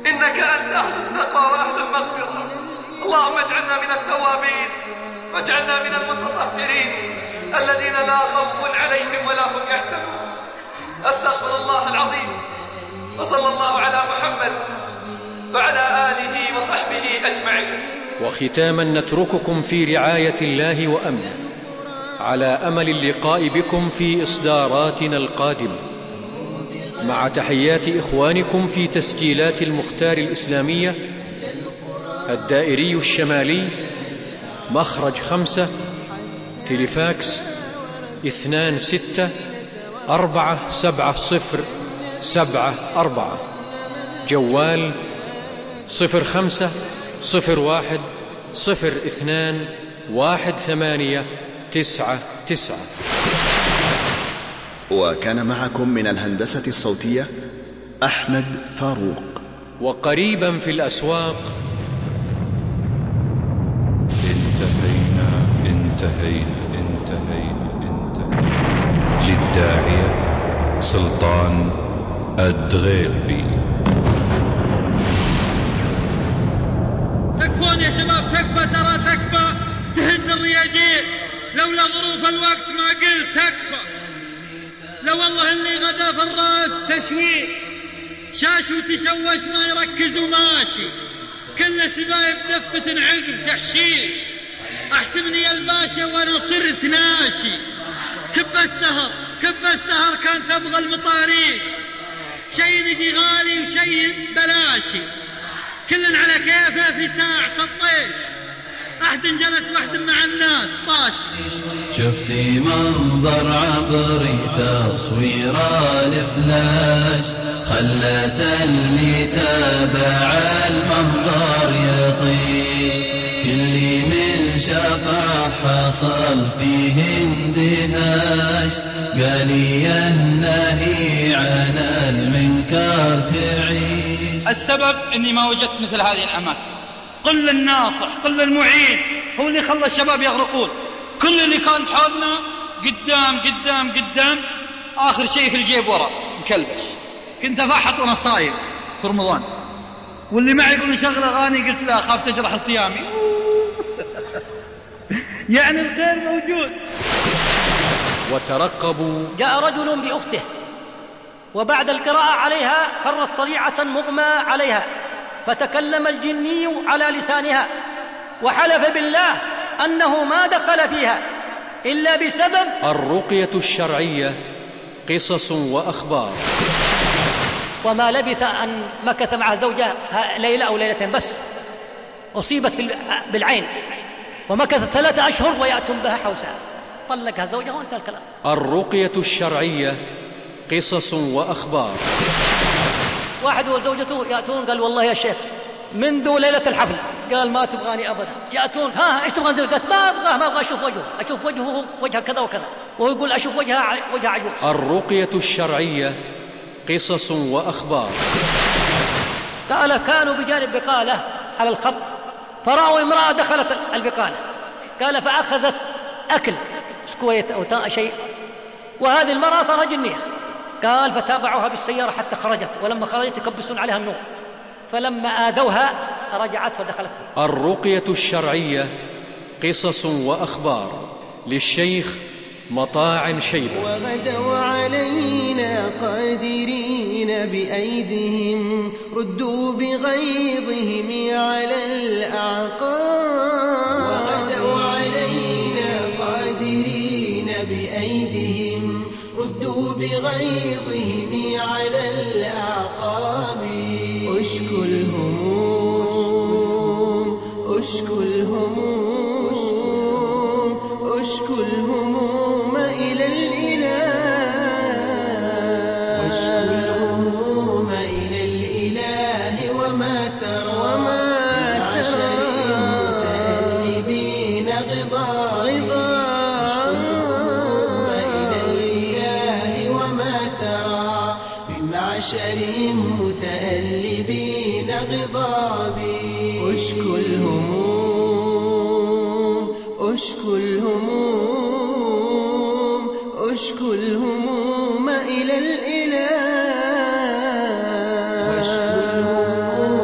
Speaker 3: إنك أنت أهل التقوى وأهل المغفرة. اللهم اجعلنا من التوابين واجعلنا من المتطهرين الذين لا خوف عليهم ولا هم يحزنون. أستغفر الله العظيم، وصلى الله على محمد وعلى آله وصحبه أجمعين.
Speaker 1: وختاما نترككم في رعاية الله وأمنه، على أمل اللقاء بكم في إصداراتنا القادمة، مع تحيات إخوانكم في تسجيلات المختار الإسلامية، الدائري الشمالي، مخرج خمسة، تليفاكس اثنان ستة أربعة سبعة صفر سبعة أربعة، جوال صفر خمسة صفر واحد صفر اثنان واحد ثمانية تسعة تسعة.
Speaker 7: وكان معكم من الهندسة الصوتية أحمد فاروق.
Speaker 1: وقريبا في الأسواق
Speaker 8: انتهينا انتهينا انتهينا انتهينا للداعية سلطان الدغيلبي.
Speaker 9: تكفون يا شباب، تكفى، ترى تكفى، تهز الرياجيل. لولا ظروف الوقت ما قلت تكفى. لو والله اللي غدا في الراس تشويش، شاش وتشوش ما يركز وماشي، كل سبايب دفة عقب تحشيش. احسبني الباشا وانا صرت ناشي، كب السهر كب السهر كان تبغى المطاريش، شي يجي غالي وشي بلاشي، كل على كيفه في ساعة الطيش، أحد جلس واحد مع الناس طاشي.
Speaker 10: شفتي منظر عبري تصويره الفلاش، خلت اللي تابع المنظر يطيش، كل من شافه حصل فيه اندهاش، قالي النهي عن المنكر تعيش.
Speaker 9: السبب اني ما وجدت مثل هذه الاماكن. قل الناصح قل المعين هو اللي خلى الشباب يغرقون. كل اللي كان حولنا قدام قدام قدام، اخر شيء في الجيب ورا مكلبش. كنت افحط وانا صايم في رمضان، واللي معي يقول نشغل اغاني، قلت لا اخاف تجرح صيامي. يعني الخير موجود.
Speaker 1: وترقبوا.
Speaker 11: جاء رجل بأخته وبعد القراءة عليها خرت صريعة مغمى عليها، فتكلم الجني على لسانها وحلف بالله أنه ما دخل فيها إلا بسبب
Speaker 1: الرقية الشرعية، قصص وأخبار.
Speaker 11: وما لبث أن مكث مع زوجها ليلة أو ليلتين بس، أصيبت بالعين ومكثت ثلاثة أشهر ويأتون بها حوسها، طلقها زوجها وانتهى الكلام.
Speaker 1: الرقية الشرعية، قصص وأخبار.
Speaker 11: واحد وزوجته يأتون، قال والله يا شيخ منذ ليلة الحفل، قال ما تبغاني أبدا. يأتون ها ايش تبغى؟ قالت ما أبغاه ما أبغى أشوف وجهه، أشوف وجهه وجه كذا وكذا، وهو يقول أشوف وجهها وجه عجوز.
Speaker 1: الرقية الشرعية، قصص وأخبار.
Speaker 11: قال كانوا بجانب بقالة على الخط، فرأوا امرأة دخلت البقالة، قال فأخذت أكل سكويت أو شيء، وهذه المرأة ترى جنية. قال فتابعوها بالسيارة حتى خرجت، ولما خرجت يكبسون عليها النور، فلما آذوها رجعت فدخلت فيه.
Speaker 1: الرقية الشرعية، قصص وأخبار، للشيخ مطاع شيبة.
Speaker 2: وغدوا علينا قادرين بأيديهم، ردوا بغيظهم على الأعقاب. وغدوا علينا قادرين بأيديهم، ردوا بغيظهم على الأعقاب. أشكو الهموم أشكو الهموم أشكو الهموم إلى الإله، أشكو الهموم إلى الإله وما ترى وما عشر متألبين غضا. أشكو الهموم إلى الإله وما ترى بمعشر متألبين غضابي. أشكو الهموم أشكو الهموم أشكو الهموم إلى الإله، وأشكو الهموم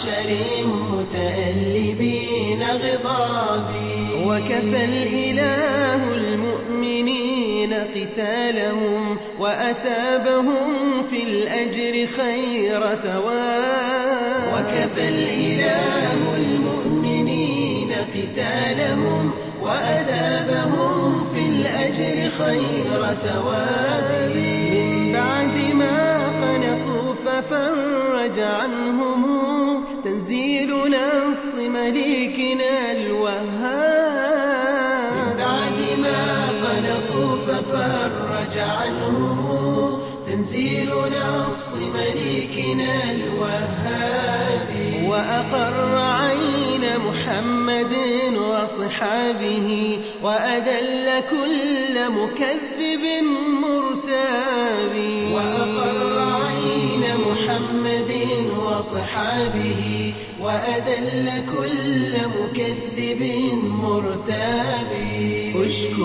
Speaker 2: معشر متألبين غضابي. وكفى الإله المؤمنين قتالهم وأثابهم في الأجر خير ثواب. وكفى الإله المؤمنين قتالهم وأثابهم في الأجر خير ثواب. من بعد ما قنطوا ففرج عنهم تنزيل نص مليكنا الوهاب. من بعد ما قنطوا ففرج عنهم تنزيل نص مليكنا الوهاب. وأقر عين محمد وصحابه وأذل كل مكذب مرتاب. وأقر عين محمد وصحابه وأذل كل مكذب مرتاب. أشكو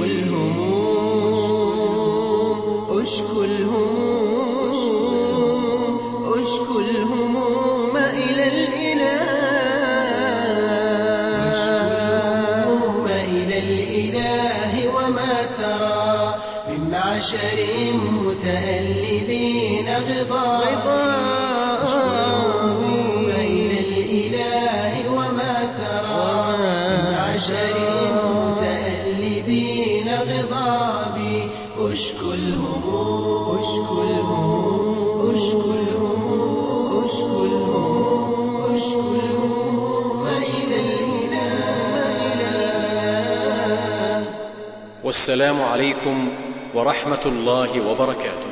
Speaker 2: الهموم أشكو الهموم أشكو الهموم إلى الإله أشكو الهموم إلى الإله وما ترى من معشر متألبين غضابي. أشكو الهموم إلى الإله وما ترى من معشر متألبين غضابي. أشكو الهموم أشكو الهموم أشكو الهموم أشكو الهموم أشكو الهموم إلى الإله.
Speaker 1: والسلام عليكم ورحمة الله وبركاته.